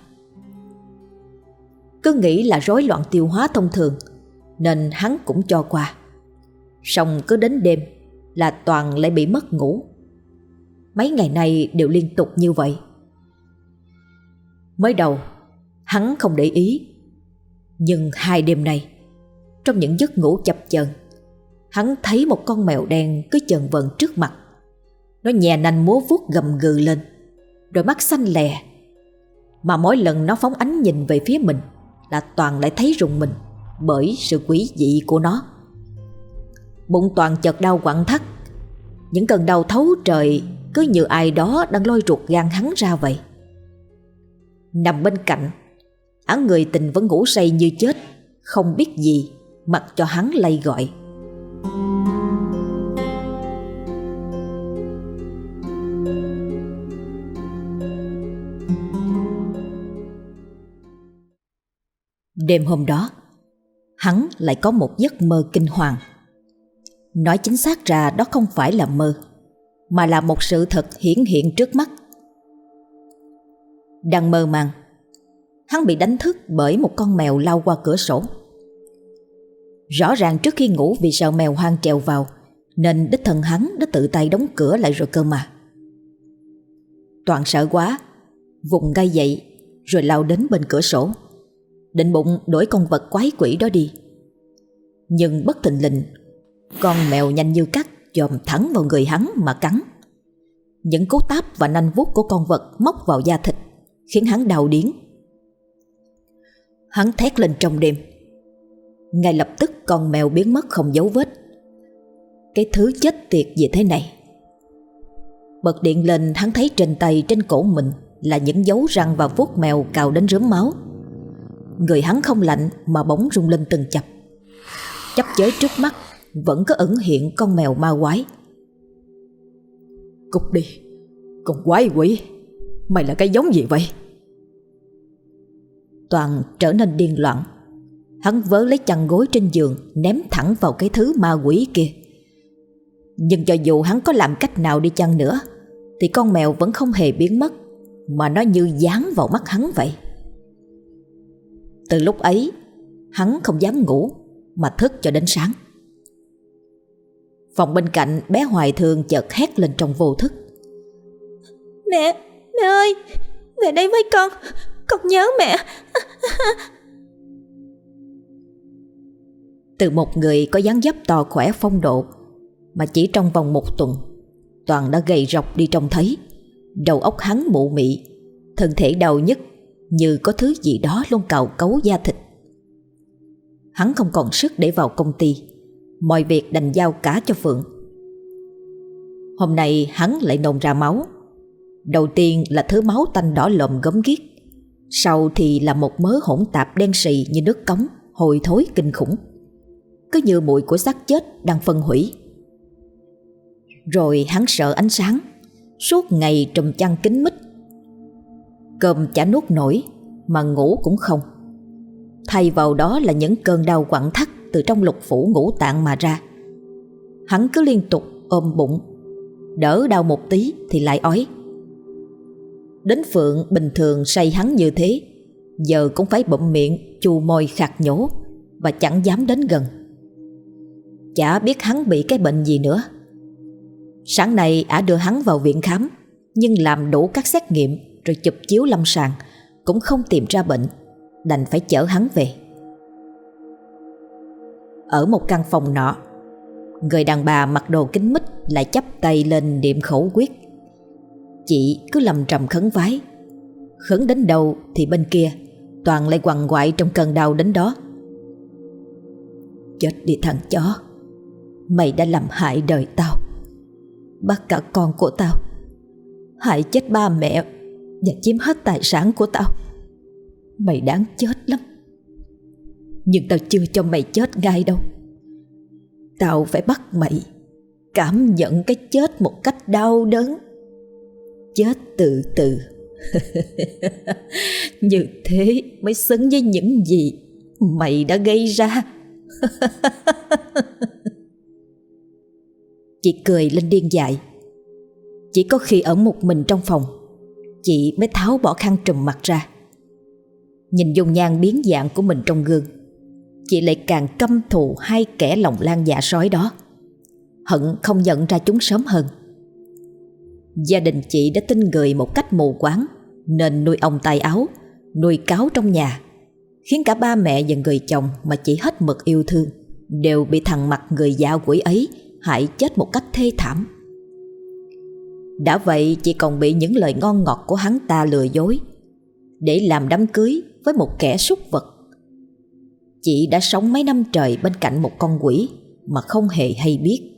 Speaker 1: Cứ nghĩ là rối loạn tiêu hóa thông thường, nên hắn cũng cho qua. Xong cứ đến đêm là Toàn lại bị mất ngủ. Mấy ngày nay đều liên tục như vậy. Mới đầu hắn không để ý, nhưng hai đêm nay, trong những giấc ngủ chập chờn, hắn thấy một con mèo đen cứ chờn vờn trước mặt. Nó nhè nanh múa vuốt gầm gừ lên, đôi mắt xanh lè. Mà mỗi lần nó phóng ánh nhìn về phía mình là Toàn lại thấy rùng mình bởi sự quỷ dị của nó. Bụng Toàn chợt đau quặn thắt. Những cơn đau thấu trời, cứ như ai đó đang lôi ruột gan hắn ra vậy. Nằm bên cạnh, ả người tình vẫn ngủ say như chết, không biết gì, mặc cho hắn lay gọi. Đêm hôm đó, hắn lại có một giấc mơ kinh hoàng. Nói chính xác ra đó không phải là mơ, mà là một sự thật hiển hiện trước mắt. Đang mơ màng, hắn bị đánh thức bởi một con mèo lao qua cửa sổ. Rõ ràng trước khi ngủ vì sợ mèo hoang trèo vào nên đích thân hắn đã tự tay đóng cửa lại rồi cơ mà. Toàn sợ quá, vùng ngay dậy rồi lao đến bên cửa sổ, định bụng đuổi con vật quái quỷ đó đi. Nhưng bất thình lình, con mèo nhanh như cắt chồm thẳng vào người hắn mà cắn. Những cú táp và nanh vuốt của con vật móc vào da thịt khiến hắn đau điếng. Hắn thét lên trong đêm. Ngay lập tức con mèo biến mất không dấu vết. Cái thứ chết tiệt gì thế này? Bật điện lên, hắn thấy trên tay trên cổ mình là những dấu răng và vuốt mèo cào đến rớm máu. Người hắn không lạnh mà bỗng rung lên từng chập. Chắp chới trước mắt vẫn có ẩn hiện con mèo ma quái.
Speaker 3: Cút đi, con quái quỷ, mày là cái giống gì vậy?
Speaker 1: Toàn trở nên điên loạn. Hắn vớ lấy chăn gối trên giường ném thẳng vào cái thứ ma quỷ kia. Nhưng cho dù hắn có làm cách nào đi chăng nữa thì con mèo vẫn không hề biến mất, mà nó như dán vào mắt hắn vậy. Từ lúc ấy hắn không dám ngủ mà thức cho đến sáng. Phòng bên cạnh bé Hoài Thương chợt hét lên trong vô thức.
Speaker 4: Mẹ, mẹ ơi, về đây với con, con nhớ mẹ.
Speaker 1: Từ một người có dáng dấp to khỏe phong độ mà chỉ trong vòng một tuần, Toàn đã gầy rộc đi trông thấy. Đầu óc hắn mụ mị, thân thể đau nhức như có thứ gì đó luôn cào cấu da thịt. Hắn không còn sức để vào công ty, mọi việc đành giao cả cho Phượng. Hôm nay hắn lại nôn ra máu. Đầu tiên là thứ máu tanh đỏ lòm gớm ghiếc, sau thì là một mớ hỗn tạp đen sì như nước cống, hôi thối kinh khủng, cứ như mùi của xác chết đang phân hủy. Rồi hắn sợ ánh sáng, suốt ngày trùm chăn kín mít. Cơm chả nuốt nổi mà ngủ cũng không. Thay vào đó là những cơn đau quặn thắt từ trong lục phủ ngũ tạng mà ra. Hắn cứ liên tục ôm bụng, đỡ đau một tí thì lại ói. Đến Phượng bình thường say hắn như thế, giờ cũng phải bụm miệng chu môi khạc nhổ và chẳng dám đến gần. Chả biết hắn bị cái bệnh gì nữa. Sáng nay ả đưa hắn vào viện khám, nhưng làm đủ các xét nghiệm rồi chụp chiếu lâm sàng cũng không tìm ra bệnh, đành phải chở hắn về. Ở một căn phòng nọ, người đàn bà mặc đồ kín mít lại chắp tay lên niệm khẩu quyết. Chị cứ lầm trầm khấn vái. Khấn đến đâu thì bên kia Toàn lại quằn quại trong cơn đau đến đó. Chết đi thằng chó, mày đã làm hại đời tao, bắt cả con của tao, hại chết ba mẹ và chiếm hết tài sản của tao. Mày đáng chết lắm. Nhưng tao chưa cho mày chết ngay đâu. Tao phải bắt mày cảm nhận cái chết một cách đau đớn, chết từ từ. Như thế mới xứng với những gì mày đã gây ra. Chị cười lên điên dại. Chỉ có khi ở một mình trong phòng, chị mới tháo bỏ khăn trùm mặt ra. Nhìn dung nhan biến dạng của mình trong gương, chị lại càng căm thù hai kẻ lòng lan dạ sói đó, hận không nhận ra chúng sớm hơn. Gia đình chị đã tin người một cách mù quáng, nên nuôi ong tay áo, nuôi cáo trong nhà, khiến cả ba mẹ và người chồng mà chị hết mực yêu thương đều bị thằng mặt người dã quỷ ấy hại chết một cách thê thảm. Đã vậy chị còn bị những lời ngon ngọt của hắn ta lừa dối để làm đám cưới với một kẻ súc vật. Chị đã sống mấy năm trời bên cạnh một con quỷ mà không hề hay biết.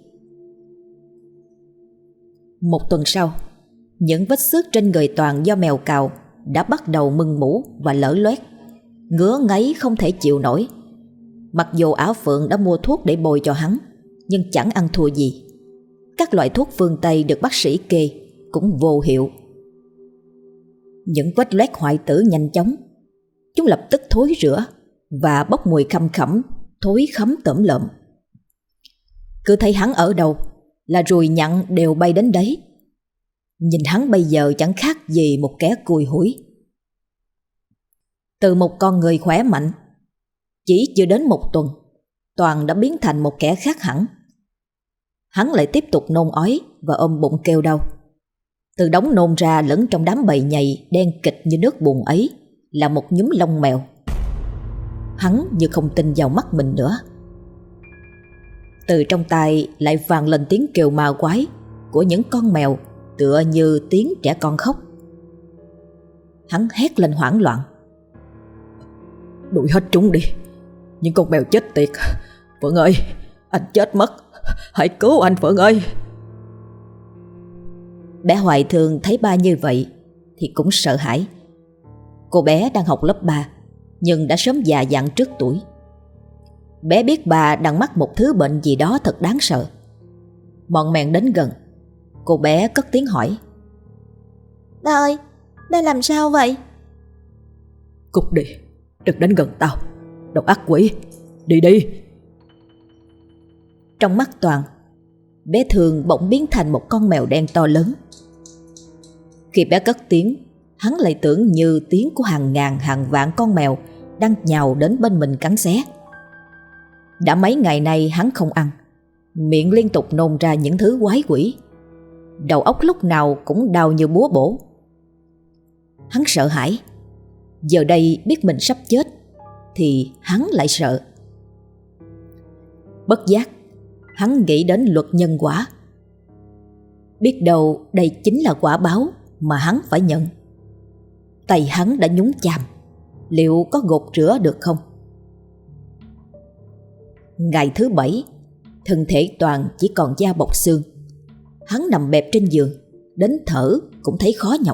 Speaker 1: Một tuần sau, những vết xước trên người Toàn do mèo cào đã bắt đầu mưng mủ và lở loét, ngứa ngáy không thể chịu nổi. Mặc dù Ả Phượng đã mua thuốc để bồi cho hắn, nhưng chẳng ăn thua gì. Các loại thuốc phương Tây được bác sĩ kê cũng vô hiệu. Những vết loét hoại tử nhanh chóng, chúng lập tức thối rữa và bốc mùi khăm khẳm, thối khắm tởm lợm. Cứ thấy hắn ở đâu là ruồi nhặn đều bay đến đấy. Nhìn hắn bây giờ chẳng khác gì một kẻ cùi hủi. Từ một con người khỏe mạnh, chỉ chưa đến một tuần, Toàn đã biến thành một kẻ khác hẳn. Hắn lại tiếp tục nôn ói và ôm bụng kêu đau. Từ đống nôn ra lẫn trong đám bầy nhầy đen kịt như nước bùn ấy là một nhúm lông mèo. Hắn như không tin vào mắt mình nữa. Từ trong tai lại vang lên tiếng kêu ma quái của những con mèo, tựa như tiếng trẻ con khóc. Hắn hét lên hoảng loạn:
Speaker 3: Đuổi hết chúng đi, những con mèo chết tiệt. Phượng ơi, anh chết mất, hãy cứu anh Phượng ơi.
Speaker 1: Bé Hoài Thương thấy ba như vậy thì cũng sợ hãi. Cô bé đang học lớp ba nhưng đã sớm già dặn trước tuổi. Bé biết bà đang mắc một thứ bệnh gì đó thật đáng sợ. Mọn mèn đến gần, cô bé cất tiếng hỏi:
Speaker 4: Ba ơi, ba làm sao vậy?
Speaker 3: Cút đi, đừng đến gần tao, độc ác quỷ, đi đi.
Speaker 1: Trong mắt Toàn, bé Thương bỗng biến thành một con mèo đen to lớn. Khi bé cất tiếng, hắn lại tưởng như tiếng của hàng ngàn hàng vạn con mèo đang nhào đến bên mình cắn xé. Đã mấy ngày nay hắn không ăn, miệng liên tục nôn ra những thứ quái quỷ. Đầu óc lúc nào cũng đau như búa bổ. Hắn sợ hãi. Giờ đây biết mình sắp chết thì hắn lại sợ. Bất giác hắn nghĩ đến luật nhân quả. Biết đâu đây chính là quả báo mà hắn phải nhận. Tay hắn đã nhúng chàm, liệu có gột rửa được không? Ngày thứ bảy, thân thể Toàn chỉ còn da bọc xương. Hắn nằm bẹp trên giường, đến thở cũng thấy khó nhọc.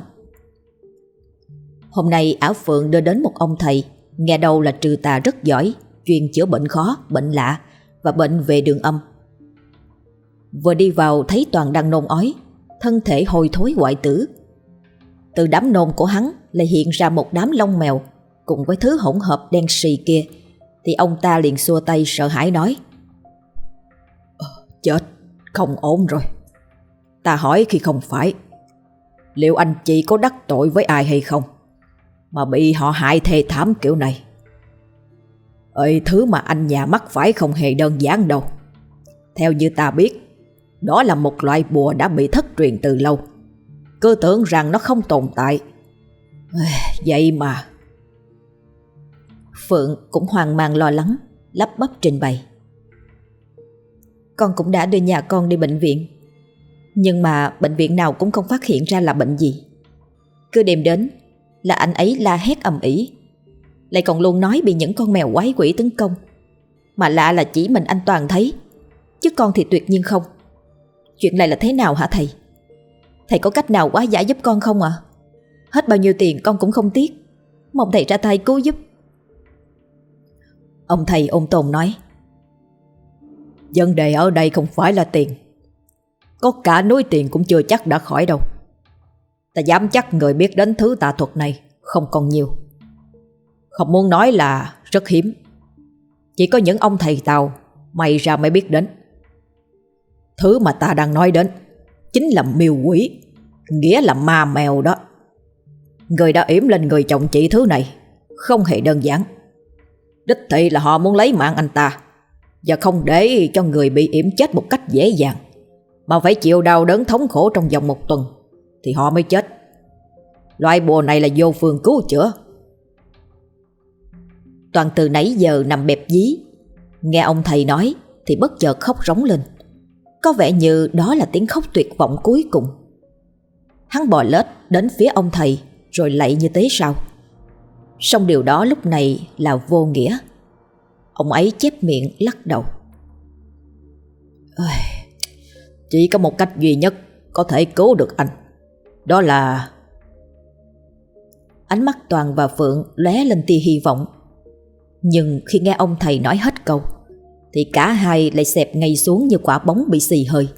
Speaker 1: Hôm nay Ảo Phượng đưa đến một ông thầy, nghe đâu là trừ tà rất giỏi, chuyên chữa bệnh khó, bệnh lạ và bệnh về đường âm. Vừa đi vào thấy Toàn đang nôn ói, thân thể hôi thối hoại tử. Từ đám nôn của hắn lại hiện ra một đám lông mèo cùng với thứ hỗn hợp đen xì kia, thì ông ta liền xua tay sợ hãi nói:
Speaker 3: ờ, Chết, không ổn rồi. Ta hỏi khi không phải, liệu anh chị có đắc tội với ai hay không mà bị họ hại thê thảm kiểu này? Ơi, thứ mà anh nhà mắc phải không hề đơn giản đâu. Theo như ta biết, đó là một loại bùa đã bị thất truyền từ lâu. Cứ tưởng rằng nó không tồn tại. Vậy mà.
Speaker 1: Phượng cũng hoang mang lo lắng, lắp bắp trình bày: Con cũng đã đưa nhà con đi bệnh viện, nhưng mà bệnh viện nào cũng không phát hiện ra là bệnh gì. Cứ đêm đến là anh ấy la hét ầm ĩ, lại còn luôn nói bị những con mèo quái quỷ tấn công. Mà lạ là chỉ mình anh Toàn thấy, chứ con thì tuyệt nhiên không. Chuyện này là thế nào hả thầy? Thầy có cách nào hóa giải giúp con không ạ? À? Hết bao nhiêu tiền con cũng không tiếc, mong thầy ra tay cứu giúp.
Speaker 3: Ông thầy ôn tồn nói: Vấn đề ở đây không phải là tiền. Có cả núi tiền cũng chưa chắc đã khỏi đâu. Ta dám chắc người biết đến thứ tà thuật này không còn nhiều. Không muốn nói là rất hiếm. Chỉ có những ông thầy Tàu may ra mới biết đến. Thứ mà ta đang nói đến chính là miêu quỷ, nghĩa là ma mèo đó. Người đã yểm lên người chồng chị thứ này không hề đơn giản. Đích thị là họ muốn lấy mạng anh ta, và không để cho người bị yểm chết một cách dễ dàng, mà phải chịu đau đớn thống khổ trong vòng một tuần thì họ mới chết. Loại bùa này là vô phương cứu chữa.
Speaker 1: Toàn từ nãy giờ nằm bẹp dí, nghe ông thầy nói thì bất chợt khóc rống lên. Có vẻ như đó là tiếng khóc tuyệt vọng cuối cùng. Hắn bò lết đến phía ông thầy rồi lạy như thế sao. Song điều đó lúc này là vô nghĩa. Ông ấy chép miệng lắc đầu:
Speaker 3: Chỉ có một cách duy nhất có thể cứu được anh, đó là...
Speaker 1: Ánh mắt Toàn và Phượng lóe lên tia hy vọng. Nhưng khi nghe ông thầy nói hết câu thì cả hai lại xẹp ngay xuống như quả bóng bị xì hơi.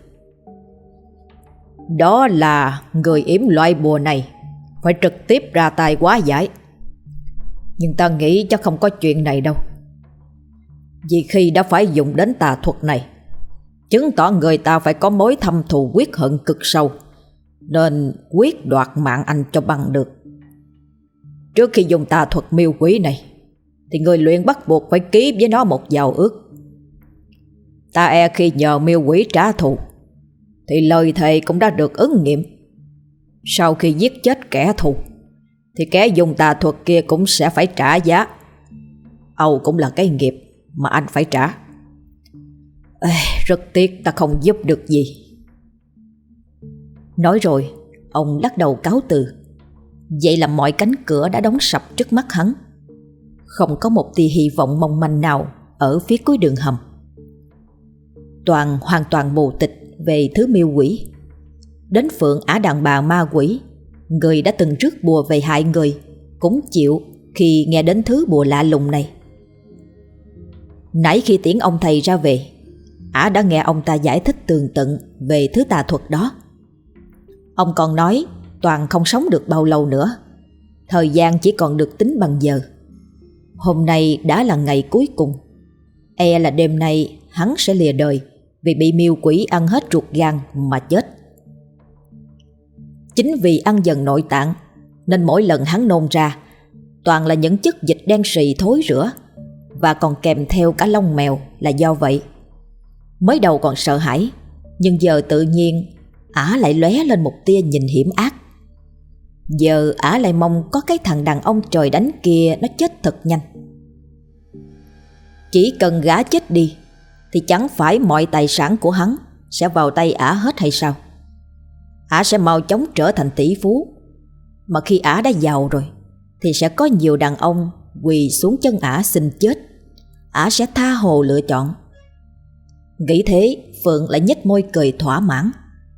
Speaker 3: Đó là người yểm loại bùa này phải trực tiếp ra tay hóa giải. Nhưng ta nghĩ chắc không có chuyện này đâu. Vì khi đã phải dùng đến tà thuật này, chứng tỏ người ta phải có mối thâm thù quyết hận cực sâu, nên quyết đoạt mạng anh cho bằng được. Trước khi dùng tà thuật miêu quỷ này thì người luyện bắt buộc phải ký với nó một giao ước. Ta e khi nhờ miêu quỷ trả thù thì lời thề cũng đã được ứng nghiệm. Sau khi giết chết kẻ thù thì kẻ dùng tà thuật kia cũng sẽ phải trả giá. Âu cũng là cái nghiệp mà anh phải trả. Ê, rất tiếc ta không giúp được gì.
Speaker 1: Nói rồi, ông lắc đầu cáo từ. Vậy là mọi cánh cửa đã đóng sập trước mắt hắn. Không có một tia hy vọng mong manh nào ở phía cuối đường hầm. Toàn hoàn toàn mù tịch về thứ miêu quỷ. Đến Phượng ả đàn bà ma quỷ, người đã từng rước bùa về hại người, cũng chịu khi nghe đến thứ bùa lạ lùng này. Nãy khi tiễn ông thầy ra về, ả đã nghe ông ta giải thích tường tận về thứ tà thuật đó. Ông còn nói Toàn không sống được bao lâu nữa, thời gian chỉ còn được tính bằng giờ. Hôm nay đã là ngày cuối cùng. E là đêm nay hắn sẽ lìa đời vì bị miêu quỷ ăn hết ruột gan mà chết. Chính vì ăn dần nội tạng nên mỗi lần hắn nôn ra toàn là những chất dịch đen sì thối rữa, và còn kèm theo cả lông mèo là do vậy. Mới đầu còn sợ hãi, nhưng giờ tự nhiên ả lại lóe lên một tia nhìn hiểm ác. Giờ ả lại mong có cái thằng đàn ông trời đánh kia nó chết thật nhanh. Chỉ cần gã chết đi thì chẳng phải mọi tài sản của hắn sẽ vào tay ả hết hay sao? Ả sẽ mau chóng trở thành tỷ phú, mà khi ả đã giàu rồi thì sẽ có nhiều đàn ông quỳ xuống chân ả xin chết. Ả sẽ tha hồ lựa chọn. Nghĩ thế, Phượng lại nhếch môi cười thỏa mãn.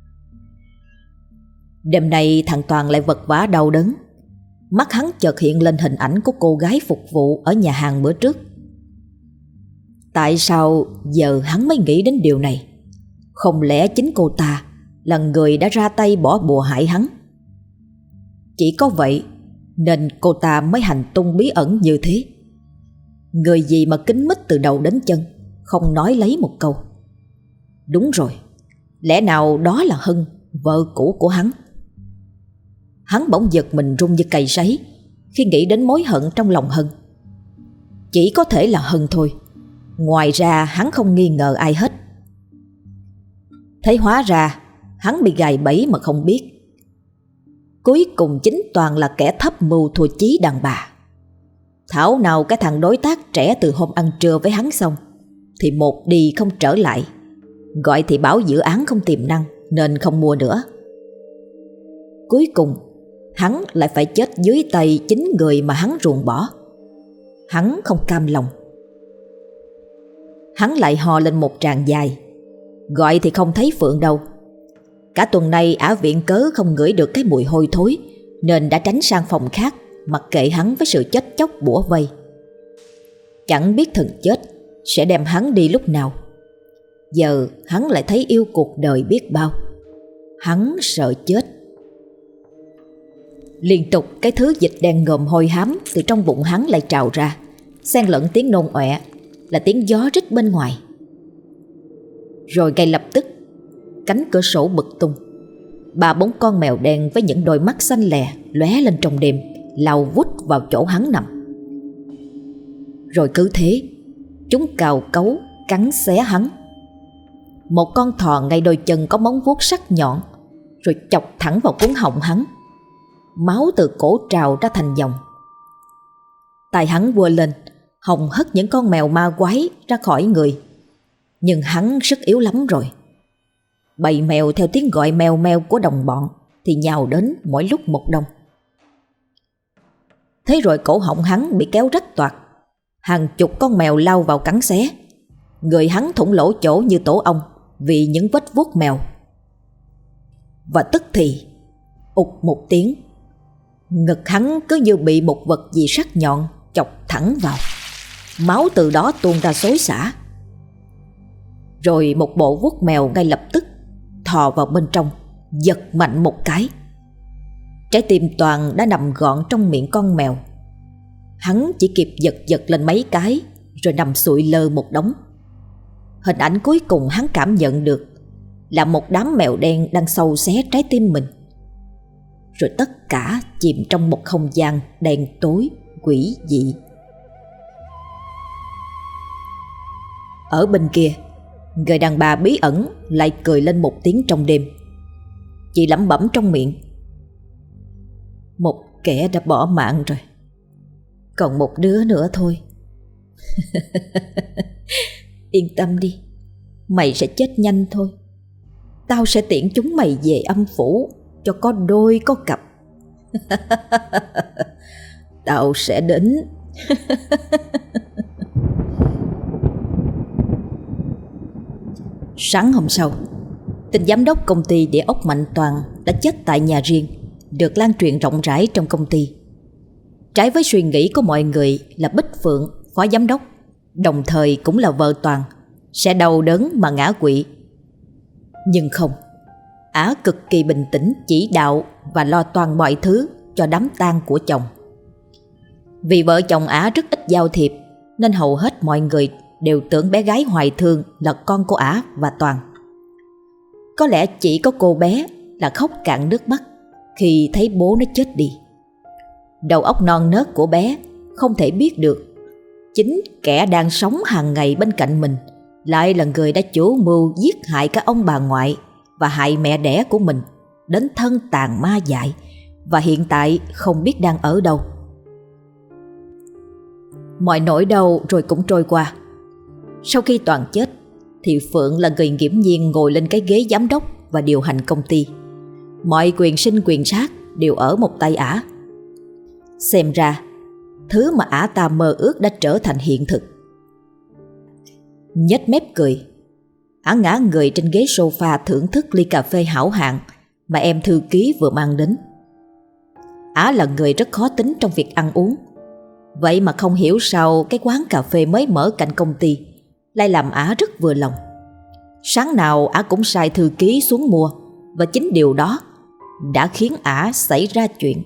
Speaker 1: Đêm nay thằng Toàn lại vật vã đau đớn. Mắt hắn chợt hiện lên hình ảnh của cô gái phục vụ ở nhà hàng bữa trước. Tại sao giờ hắn mới nghĩ đến điều này? Không lẽ chính cô ta là người đã ra tay bỏ bùa hại hắn? Chỉ có vậy nên cô ta mới hành tung bí ẩn như thế. Người gì mà kín mít từ đầu đến chân, không nói lấy một câu. Đúng rồi, lẽ nào đó là Hân, vợ cũ của hắn? Hắn bỗng giật mình run như cày sấy khi nghĩ đến mối hận trong lòng Hân. Chỉ có thể là Hân thôi, ngoài ra hắn không nghi ngờ ai hết. Thế hóa ra hắn bị gài bẫy mà không biết. Cuối cùng chính Toàn là kẻ thấp mưu thua chí đàn bà. Thảo nào cái thằng đối tác trẻ từ hôm ăn trưa với hắn xong thì một đi không trở lại, gọi thì bảo dự án không tiềm năng nên không mua nữa. Cuối cùng hắn lại phải chết dưới tay chính người mà hắn ruồng bỏ. Hắn không cam lòng. Hắn lại hò lên một tràng dài. Gọi thì không thấy Phượng đâu. Cả tuần nay ả viện cớ không ngửi được cái mùi hôi thối nên đã tránh sang phòng khác, mặc kệ hắn với sự chết chóc bủa vây. Chẳng biết thần chết sẽ đem hắn đi lúc nào. Giờ hắn lại thấy yêu cuộc đời biết bao. Hắn sợ chết. Liên tục cái thứ dịch đen ngòm hôi hám từ trong bụng hắn lại trào ra, xen lẫn tiếng nôn ọe là tiếng gió rít bên ngoài. Rồi ngay lập tức cánh cửa sổ bật tung. Ba bốn con mèo đen với những đôi mắt xanh lè lóe lên trong đêm, lao vút vào chỗ hắn nằm. Rồi cứ thế chúng cào cấu cắn xé hắn. Một con thò ngay đôi chân có móng vuốt sắc nhọn, rồi chọc thẳng vào cuống họng hắn. Máu từ cổ trào ra thành dòng. Tay hắn quơ lên, hòng hất những con mèo ma quái ra khỏi người. Nhưng hắn sức yếu lắm rồi. Bầy mèo theo tiếng gọi mèo mèo của đồng bọn thì nhào đến mỗi lúc một đông. Thế rồi cổ họng hắn bị kéo rách toạc. Hàng chục con mèo lao vào cắn xé. Người hắn thủng lỗ chỗ như tổ ong vì những vết vuốt mèo. Và tức thì ụt một tiếng, ngực hắn cứ như bị một vật gì sắc nhọn chọc thẳng vào. Máu từ đó tuôn ra xối xả. Rồi một bộ vuốt mèo ngay lập tức thò vào bên trong, giật mạnh một cái. Trái tim Toàn đã nằm gọn trong miệng con mèo. Hắn chỉ kịp giật giật lên mấy cái rồi nằm sụi lơ một đống. Hình ảnh cuối cùng hắn cảm nhận được là một đám mèo đen đang xâu xé trái tim mình. rồi tất cả chìm trong một không gian đen tối quỷ dị. Ở bên kia, người đàn bà bí ẩn lại cười lên một tiếng trong đêm. Chị lẩm bẩm trong miệng: một kẻ đã bỏ mạng rồi, còn một đứa nữa thôi. Yên tâm đi, mày sẽ chết nhanh thôi. Tao sẽ tiễn chúng mày về âm phủ cho có đôi có cặp. Tao sẽ đến. Sáng hôm sau, tin giám đốc công ty địa ốc Mạnh Toàn đã chết tại nhà riêng được lan truyền rộng rãi trong công ty. Trái với suy nghĩ của mọi người là Bích Phượng, phó giám đốc, đồng thời cũng là vợ Toàn, sẽ đau đớn mà ngã quỵ. Nhưng không, Ả cực kỳ bình tĩnh chỉ đạo và lo toan mọi thứ cho đám tang của chồng. Vì vợ chồng Ả rất ít giao thiệp nên hầu hết mọi người đều tưởng bé gái Hoài Thương là con của Ả và Toàn. Có lẽ chỉ có cô bé là khóc cạn nước mắt khi thấy bố nó chết đi. Đầu óc non nớt của bé không thể biết được chính kẻ đang sống hàng ngày bên cạnh mình lại là người đã chủ mưu giết hại cả ông bà ngoại và hại mẹ đẻ của mình đến thân tàn ma dại, và hiện tại không biết đang ở đâu. Mọi nỗi đau rồi cũng trôi qua. Sau khi Toàn chết thì Phượng là người nghiễm nhiên ngồi lên cái ghế giám đốc và điều hành công ty. Mọi quyền sinh quyền sát đều ở một tay Ả. Xem ra thứ mà Ả ta mơ ước đã trở thành hiện thực. Nhếch mép cười, Ả ngã người trên ghế sofa thưởng thức ly cà phê hảo hạng mà em thư ký vừa mang đến. Ả là người rất khó tính trong việc ăn uống, vậy mà không hiểu sao cái quán cà phê mới mở cạnh công ty lại làm Ả rất vừa lòng. Sáng nào Ả cũng sai thư ký xuống mua, và chính điều đó đã khiến Ả xảy ra chuyện.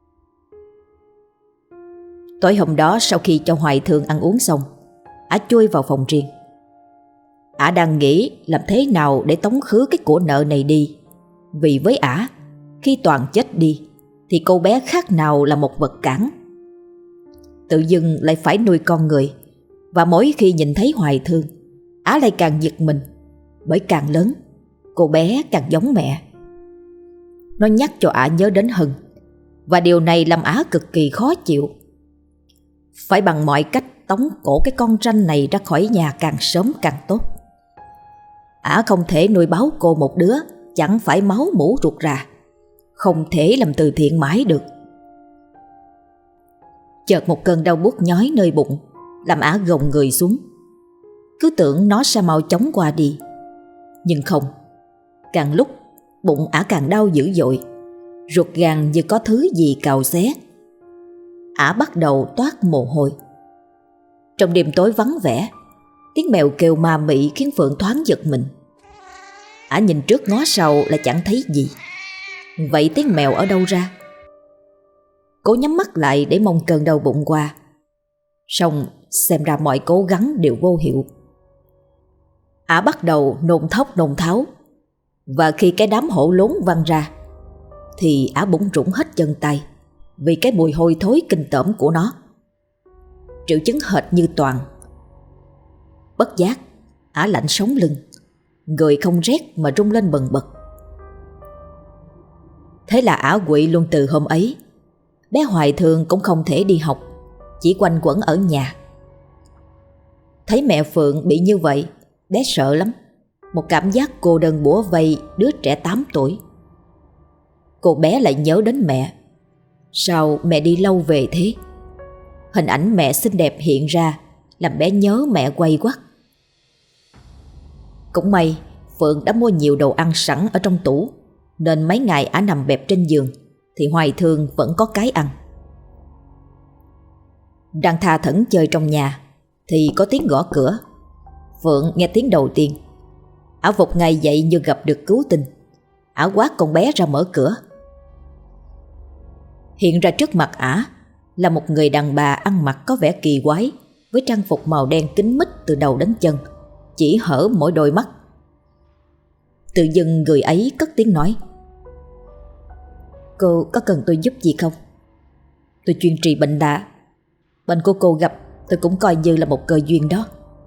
Speaker 1: Tối hôm đó, sau khi cho Hoài Thương ăn uống xong, Ả chui vào phòng riêng. Ả đang nghĩ làm thế nào để tống khứ cái của nợ này đi. Vì với Ả, khi Toàn chết đi thì cô bé khác nào là một vật cản. Tự dưng lại phải nuôi con người, và mỗi khi nhìn thấy Hoài Thương, Ả lại càng giật mình, bởi càng lớn cô bé càng giống mẹ. Nó nhắc cho Ả nhớ đến Hân, và điều này làm Ả cực kỳ khó chịu. Phải bằng mọi cách tống cổ cái con ranh này ra khỏi nhà càng sớm càng tốt. Ả không thể nuôi báo cô một đứa chẳng phải máu mủ ruột rà, không thể làm từ thiện mãi được. Chợt một cơn đau buốt nhói nơi bụng làm Ả gồng người xuống, cứ tưởng nó sẽ mau chóng qua đi. Nhưng không, càng lúc bụng Ả càng đau dữ dội, ruột gan như có thứ gì cào xé. Ả bắt đầu toát mồ hôi. Trong đêm tối vắng vẻ, tiếng mèo kêu ma mị khiến Phượng thoáng giật mình. Ả nhìn trước ngó sau là chẳng thấy gì. Vậy tiếng mèo ở đâu ra? Cô nhắm mắt lại để mong cơn đau bụng qua, song xem ra mọi cố gắng đều vô hiệu. Ả bắt đầu nôn thốc nôn tháo, và khi cái đám hổ lốn văng ra thì Ả bủn rủn hết chân tay vì cái mùi hôi thối kinh tởm của nó. Triệu chứng hệt như Toàn. Bất giác Ả lạnh sống lưng, người không rét mà rung lên bần bật. Thế là Ả quỵ luôn từ hôm ấy. Bé Hoài Thương cũng không thể đi học, chỉ quanh quẩn ở nhà. Thấy mẹ Phượng bị như vậy, bé sợ lắm. Một cảm giác cô đơn bủa vây đứa trẻ tám tuổi. Cô bé lại nhớ đến mẹ. Sao mẹ đi lâu về thế? Hình ảnh mẹ xinh đẹp hiện ra làm bé nhớ mẹ quay quắt. Cũng may Phượng đã mua nhiều đồ ăn sẵn ở trong tủ, nên mấy ngày Ả nằm bẹp trên giường thì Hoài Thương vẫn có cái ăn. Đang tha thẩn chơi trong nhà thì có tiếng gõ cửa. Phượng nghe tiếng đầu tiên, Ả vụt ngay dậy như gặp được cứu tinh. Ả quát con bé ra mở cửa. Hiện ra trước mặt Ả là một người đàn bà ăn mặc có vẻ kỳ quái, với trang phục màu đen kín mít từ đầu đến chân, chỉ hở mỗi đôi mắt. Tự dưng người ấy cất tiếng nói: Cô có cần tôi giúp gì không? Tôi chuyên trị bệnh lạ. Bệnh của cô gặp tôi cũng coi như là một cơ duyên đó.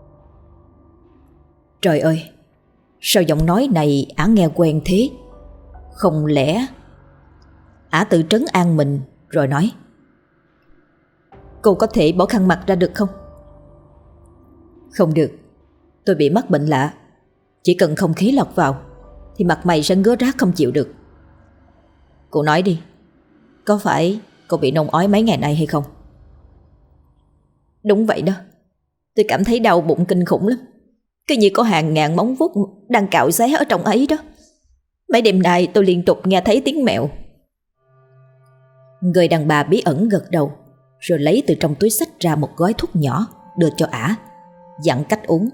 Speaker 1: Trời ơi, sao giọng nói này Ả nghe quen thế? Không lẽ... Ả tự trấn an mình rồi nói: Cô có thể bỏ khăn mặt ra được không? Không được, tôi bị mắc bệnh lạ. Chỉ cần không khí lọt vào thì mặt mày sẽ ngứa rát không chịu được. Cô nói đi, có phải cô bị nôn ói mấy ngày nay hay không? Đúng vậy đó. Tôi cảm thấy đau bụng kinh khủng lắm. Cứ như có hàng ngàn móng vuốt đang cạo xé ở trong ấy đó. Mấy đêm nay tôi liên tục nghe thấy tiếng mèo. Người đàn bà bí ẩn gật đầu, rồi lấy từ trong túi xách ra một gói thuốc nhỏ đưa cho Ả, dặn cách uống.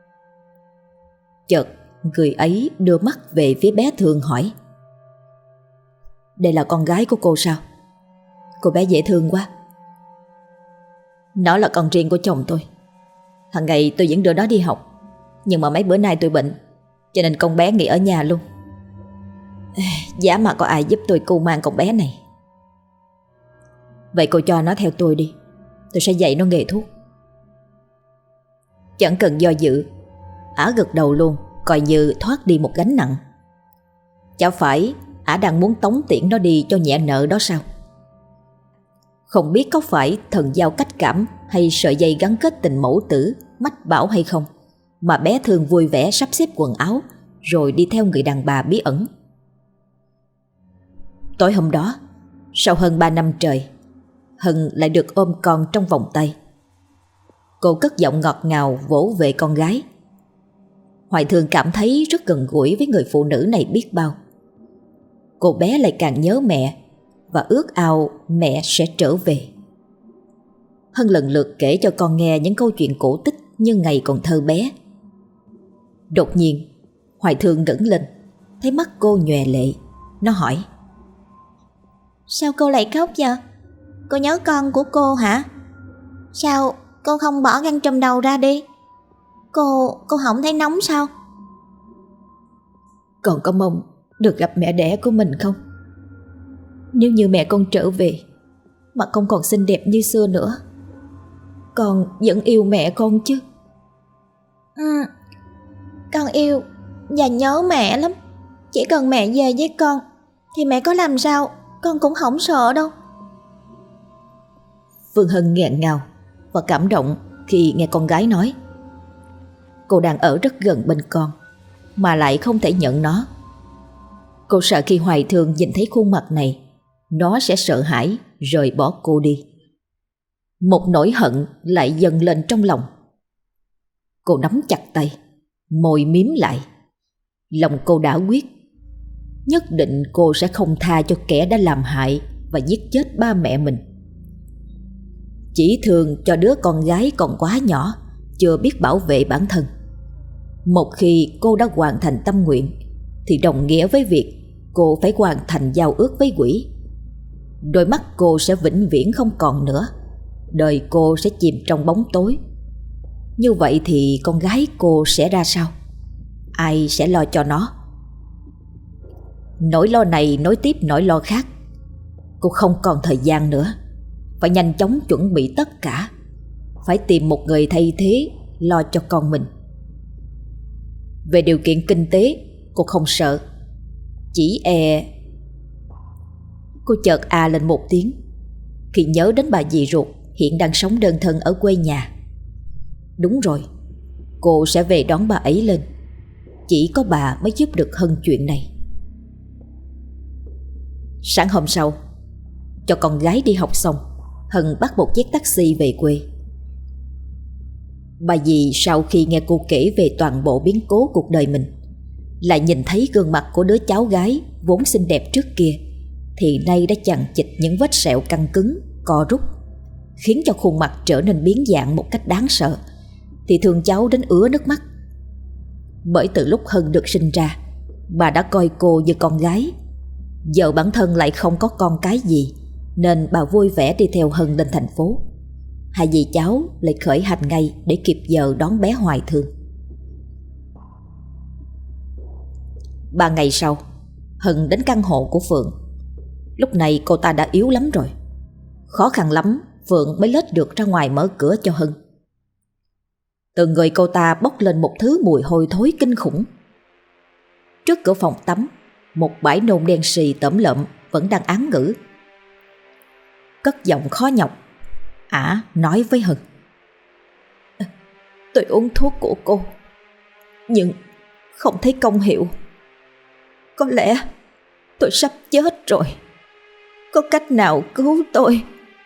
Speaker 1: Chợt người ấy đưa mắt về phía bé Thương hỏi: Đây là con gái của cô sao? Cô bé dễ thương quá. Nó là con riêng của chồng tôi. Hằng ngày tôi vẫn đưa nó đi học, nhưng mà mấy bữa nay tôi bệnh, cho nên con bé nghỉ ở nhà luôn. Giá mà có ai giúp tôi cưu mang con bé này. Vậy cô cho nó theo tôi đi, tôi sẽ dạy nó nghề thuốc. Chẳng cần do dự, Ả gật đầu luôn, coi như thoát đi một gánh nặng. Chả phải Ả đang muốn tống tiễn nó đi cho nhẹ nợ đó sao? Không biết có phải thần giao cách cảm hay sợi dây gắn kết tình mẫu tử mách bảo hay không, mà bé Thương vui vẻ sắp xếp quần áo rồi đi theo người đàn bà bí ẩn. Tối hôm đó, sau hơn ba năm trời, Hân lại được ôm con trong vòng tay. Cô cất giọng ngọt ngào vỗ về con gái. Hoài Thương cảm thấy rất gần gũi với người phụ nữ này biết bao. Cô bé lại càng nhớ mẹ và ước ao mẹ sẽ trở về. Hân lần lượt kể cho con nghe những câu chuyện cổ tích như ngày còn thơ bé. Đột nhiên Hoài Thương ngẩng lên, thấy mắt cô nhòe lệ. Nó hỏi:
Speaker 4: Sao cô lại khóc vậy? Cô nhớ con của cô hả? Sao cô không bỏ khăn trùm đầu ra đi? Cô, cô không thấy nóng sao?
Speaker 1: Còn có mong được gặp mẹ đẻ của mình không? Nếu như mẹ con trở về mà không còn xinh đẹp như xưa nữa, con vẫn yêu mẹ con chứ?
Speaker 4: Ừ, con yêu và nhớ mẹ lắm. Chỉ cần mẹ về với con thì mẹ có làm sao con cũng không sợ đâu.
Speaker 1: Phương Hân nghẹn ngào và cảm động khi nghe con gái nói. Cô đang ở rất gần bên con mà lại không thể nhận nó. Cô sợ khi Hoài Thương nhìn thấy khuôn mặt này, nó sẽ sợ hãi rời bỏ cô đi. Một nỗi hận lại dâng lên trong lòng. Cô nắm chặt tay, môi mím lại. Lòng cô đã quyết, nhất định cô sẽ không tha cho kẻ đã làm hại và giết chết ba mẹ mình. Chỉ thương cho đứa con gái còn quá nhỏ, chưa biết bảo vệ bản thân. Một khi cô đã hoàn thành tâm nguyện thì đồng nghĩa với việc cô phải hoàn thành giao ước với quỷ. Đôi mắt cô sẽ vĩnh viễn không còn nữa, đời cô sẽ chìm trong bóng tối. Như vậy thì con gái cô sẽ ra sao? Ai sẽ lo cho nó? Nỗi lo này nối tiếp nỗi lo khác. Cô không còn thời gian nữa, phải nhanh chóng chuẩn bị tất cả. Phải tìm một người thay thế lo cho con mình. Về điều kiện kinh tế, cô không sợ. Chỉ e... Cô chợt à lên một tiếng khi nhớ đến bà dì ruột hiện đang sống đơn thân ở quê nhà. Đúng rồi, cô sẽ về đón bà ấy lên. Chỉ có bà mới giúp được Hân chuyện này. Sáng hôm sau, cho con gái đi học xong, Hân bắt một chiếc taxi về quê. Bà dì sau khi nghe cô kể về toàn bộ biến cố cuộc đời mình, lại nhìn thấy gương mặt của đứa cháu gái vốn xinh đẹp trước kia thì nay đã chằng chịt những vết sẹo căng cứng, co rút, khiến cho khuôn mặt trở nên biến dạng một cách đáng sợ, thì thương cháu đến ứa nước mắt. Bởi từ lúc Hân được sinh ra, bà đã coi cô như con gái. Giờ bản thân lại không có con cái gì, nên bà vui vẻ đi theo Hân lên thành phố. Hai dì cháu lại khởi hành ngay để kịp giờ đón bé Hoài Thương. Ba ngày sau, Hân đến căn hộ của Phượng. Lúc này cô ta đã yếu lắm rồi. Khó khăn lắm Phượng mới lết được ra ngoài mở cửa cho Hân. Từ người cô ta bốc lên một thứ mùi hôi thối kinh khủng. Trước cửa phòng tắm, một bãi nôn đen xì tởm lợm vẫn đang án ngữ. Cất giọng khó nhọc, ả nói với Hân: "Tôi uống thuốc của cô, nhưng không thấy công hiệu. Có lẽ tôi sắp chết rồi. Có cách nào cứu tôi?"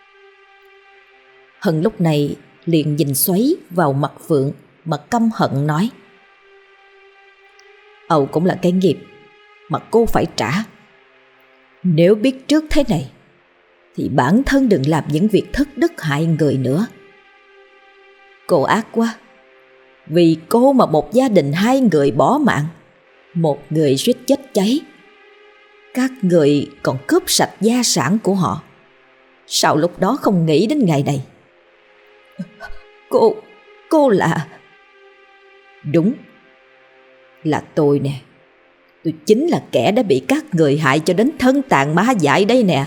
Speaker 1: Hân lúc này liền nhìn xoáy vào mặt Phượng mà căm hận nói: "Âu cũng là cái nghiệp mà cô phải trả. Nếu biết trước thế này thì bản thân đừng làm những việc thất đức hại người nữa. Cô ác quá. Vì cô mà một gia đình hai người bỏ mạng, một người suýt chết cháy. Các người còn cướp sạch gia sản của họ. Sao lúc đó không nghĩ đến ngày này?" Cô, cô là... Đúng, là tôi nè. Tôi chính là kẻ đã bị các người hại cho đến thân tàn má dại đây nè.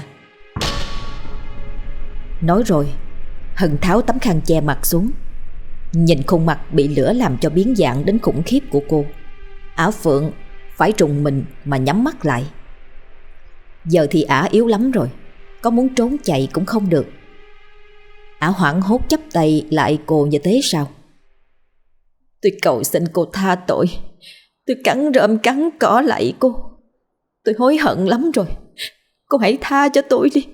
Speaker 1: Nói rồi, Hân tháo tấm khăn che mặt xuống. Nhìn khuôn mặt bị lửa làm cho biến dạng đến khủng khiếp của cô, ả Phượng phải trùng mình mà nhắm mắt lại. Giờ thì ả yếu lắm rồi, có muốn trốn chạy cũng không được. Ả hoảng hốt chắp tay lại cô như thế sao: "Tôi cầu xin cô tha tội. Tôi cắn rơm cắn cỏ lại cô. Tôi hối hận lắm rồi. Cô hãy tha cho tôi đi."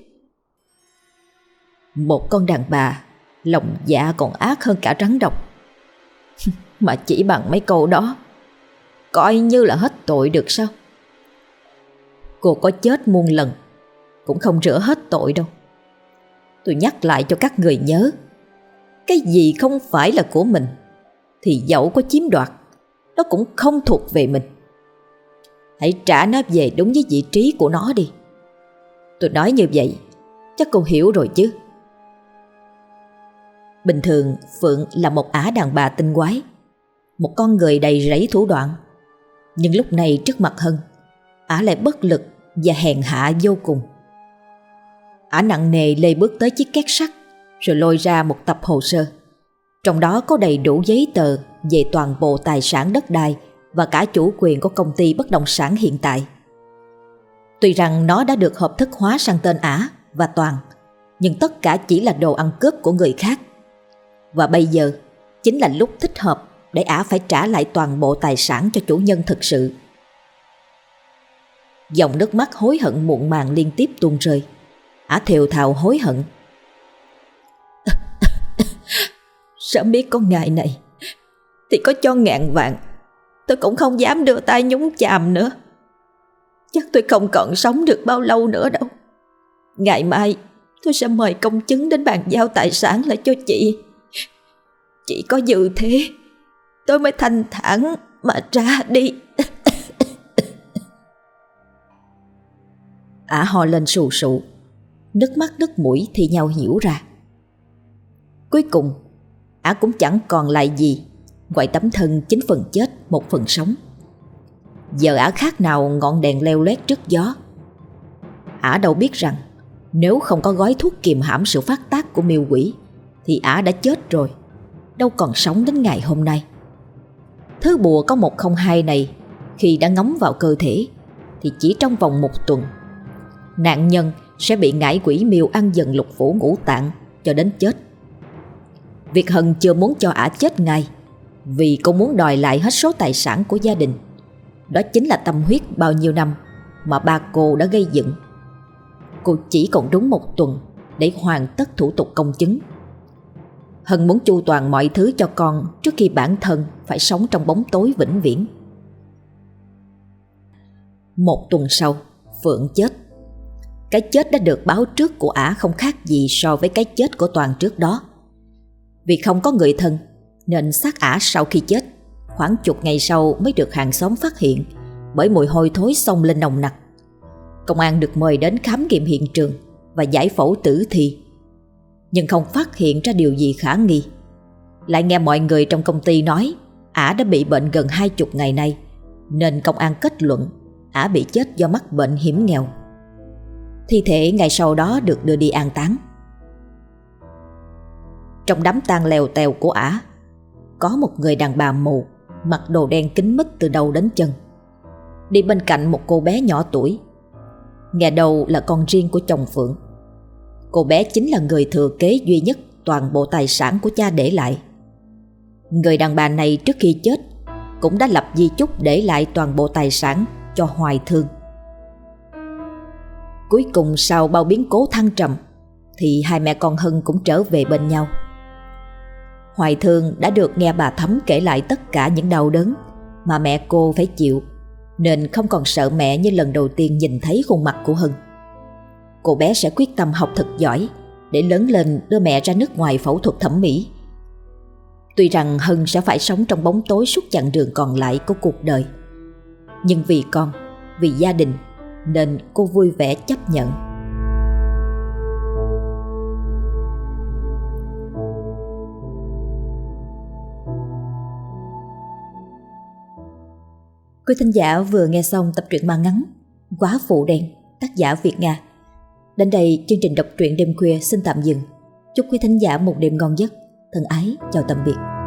Speaker 1: Một con đàn bà lòng dạ còn ác hơn cả rắn độc. Mà chỉ bằng mấy câu đó coi như là hết tội được sao? Cô có chết muôn lần cũng không rửa hết tội đâu. Tôi nhắc lại cho các người nhớ, cái gì không phải là của mình thì dẫu có chiếm đoạt, nó cũng không thuộc về mình. Hãy trả nó về đúng với vị trí của nó đi. Tôi nói như vậy chắc cô hiểu rồi chứ. Bình thường Phượng là một ả đàn bà tinh quái, một con người đầy rẫy thủ đoạn. Nhưng lúc này trước mặt Hân, ả lại bất lực và hèn hạ vô cùng. Ả nặng nề lê bước tới chiếc két sắt, rồi lôi ra một tập hồ sơ. Trong đó có đầy đủ giấy tờ về toàn bộ tài sản đất đai và cả chủ quyền của công ty bất động sản hiện tại. Tuy rằng nó đã được hợp thức hóa sang tên ả và Toàn, nhưng tất cả chỉ là đồ ăn cướp của người khác. Và bây giờ chính là lúc thích hợp để ả phải trả lại toàn bộ tài sản cho chủ nhân thực sự. Dòng nước mắt hối hận muộn màng liên tiếp tuôn rơi. Ả thều thào hối hận: "Sớm biết có ngày này thì có cho ngàn vạn, tôi cũng không dám đưa tay nhúng chàm nữa. Chắc tôi không còn sống được bao lâu nữa đâu. Ngày mai tôi sẽ mời công chứng đến bàn giao tài sản lại cho chị. Chỉ có như thế tôi mới thanh thản mà ra đi." Ả ho lên sù sụ, nước mắt nước mũi thì nhau hiểu ra. Cuối cùng ả cũng chẳng còn lại gì ngoài tấm thân chín phần chết một phần sống. Giờ ả khác nào ngọn đèn leo lét trước gió. Ả đâu biết rằng nếu không có gói thuốc kiềm hãm sự phát tác của miêu quỷ thì ả đã chết rồi, đâu còn sống đến ngày hôm nay. Thứ bùa có một không hai này khi đã ngấm vào cơ thể thì chỉ trong vòng một tuần, nạn nhân sẽ bị ngải quỷ miêu ăn dần lục phủ ngũ tạng cho đến chết. Việc Hân chưa muốn cho ả chết ngay vì cô muốn đòi lại hết số tài sản của gia đình. Đó chính là tâm huyết bao nhiêu năm mà ba cô đã gây dựng. Cô chỉ còn đúng một tuần để hoàn tất thủ tục công chứng. Hân muốn chu toàn mọi thứ cho con trước khi bản thân phải sống trong bóng tối vĩnh viễn. Một tuần sau, Phượng chết. Cái chết đã được báo trước của ả không khác gì so với cái chết của Toàn trước đó. Vì không có người thân nên xác ả sau khi chết khoảng chục ngày sau mới được hàng xóm phát hiện bởi mùi hôi thối xông lên nồng nặc. Công an được mời đến khám nghiệm hiện trường và giải phẫu tử thi, nhưng không phát hiện ra điều gì khả nghi. Lại nghe mọi người trong công ty nói ả đã bị bệnh gần hai chục ngày nay, nên công an kết luận ả bị chết do mắc bệnh hiểm nghèo. Thi thể ngày sau đó được đưa đi an táng. Trong đám tang lèo tèo của ả, có một người đàn bà mù, mặc đồ đen kín mít từ đầu đến chân, đi bên cạnh một cô bé nhỏ tuổi. Nghe đầu là con riêng của chồng Phượng. Cô bé chính là người thừa kế duy nhất toàn bộ tài sản của cha để lại. Người đàn bà này trước khi chết cũng đã lập di chúc để lại toàn bộ tài sản cho Hoài Thương. Cuối cùng sau bao biến cố thăng trầm thì hai mẹ con Hân cũng trở về bên nhau. Hoài Thương đã được nghe bà Thắm kể lại tất cả những đau đớn mà mẹ cô phải chịu, nên không còn sợ mẹ như lần đầu tiên nhìn thấy khuôn mặt của Hân. Cô bé sẽ quyết tâm học thật giỏi để lớn lên đưa mẹ ra nước ngoài phẫu thuật thẩm mỹ. Tuy rằng Hân sẽ phải sống trong bóng tối suốt chặng đường còn lại của cuộc đời, nhưng vì con, vì gia đình nên cô vui vẻ chấp nhận. Quý thính giả vừa nghe xong tập truyện ma ngắn Quá Phụ Đen, tác giả Việt Nga. Đến đây chương trình đọc truyện đêm khuya xin tạm dừng. Chúc quý thính giả một đêm ngon giấc. Thân ái chào tạm biệt.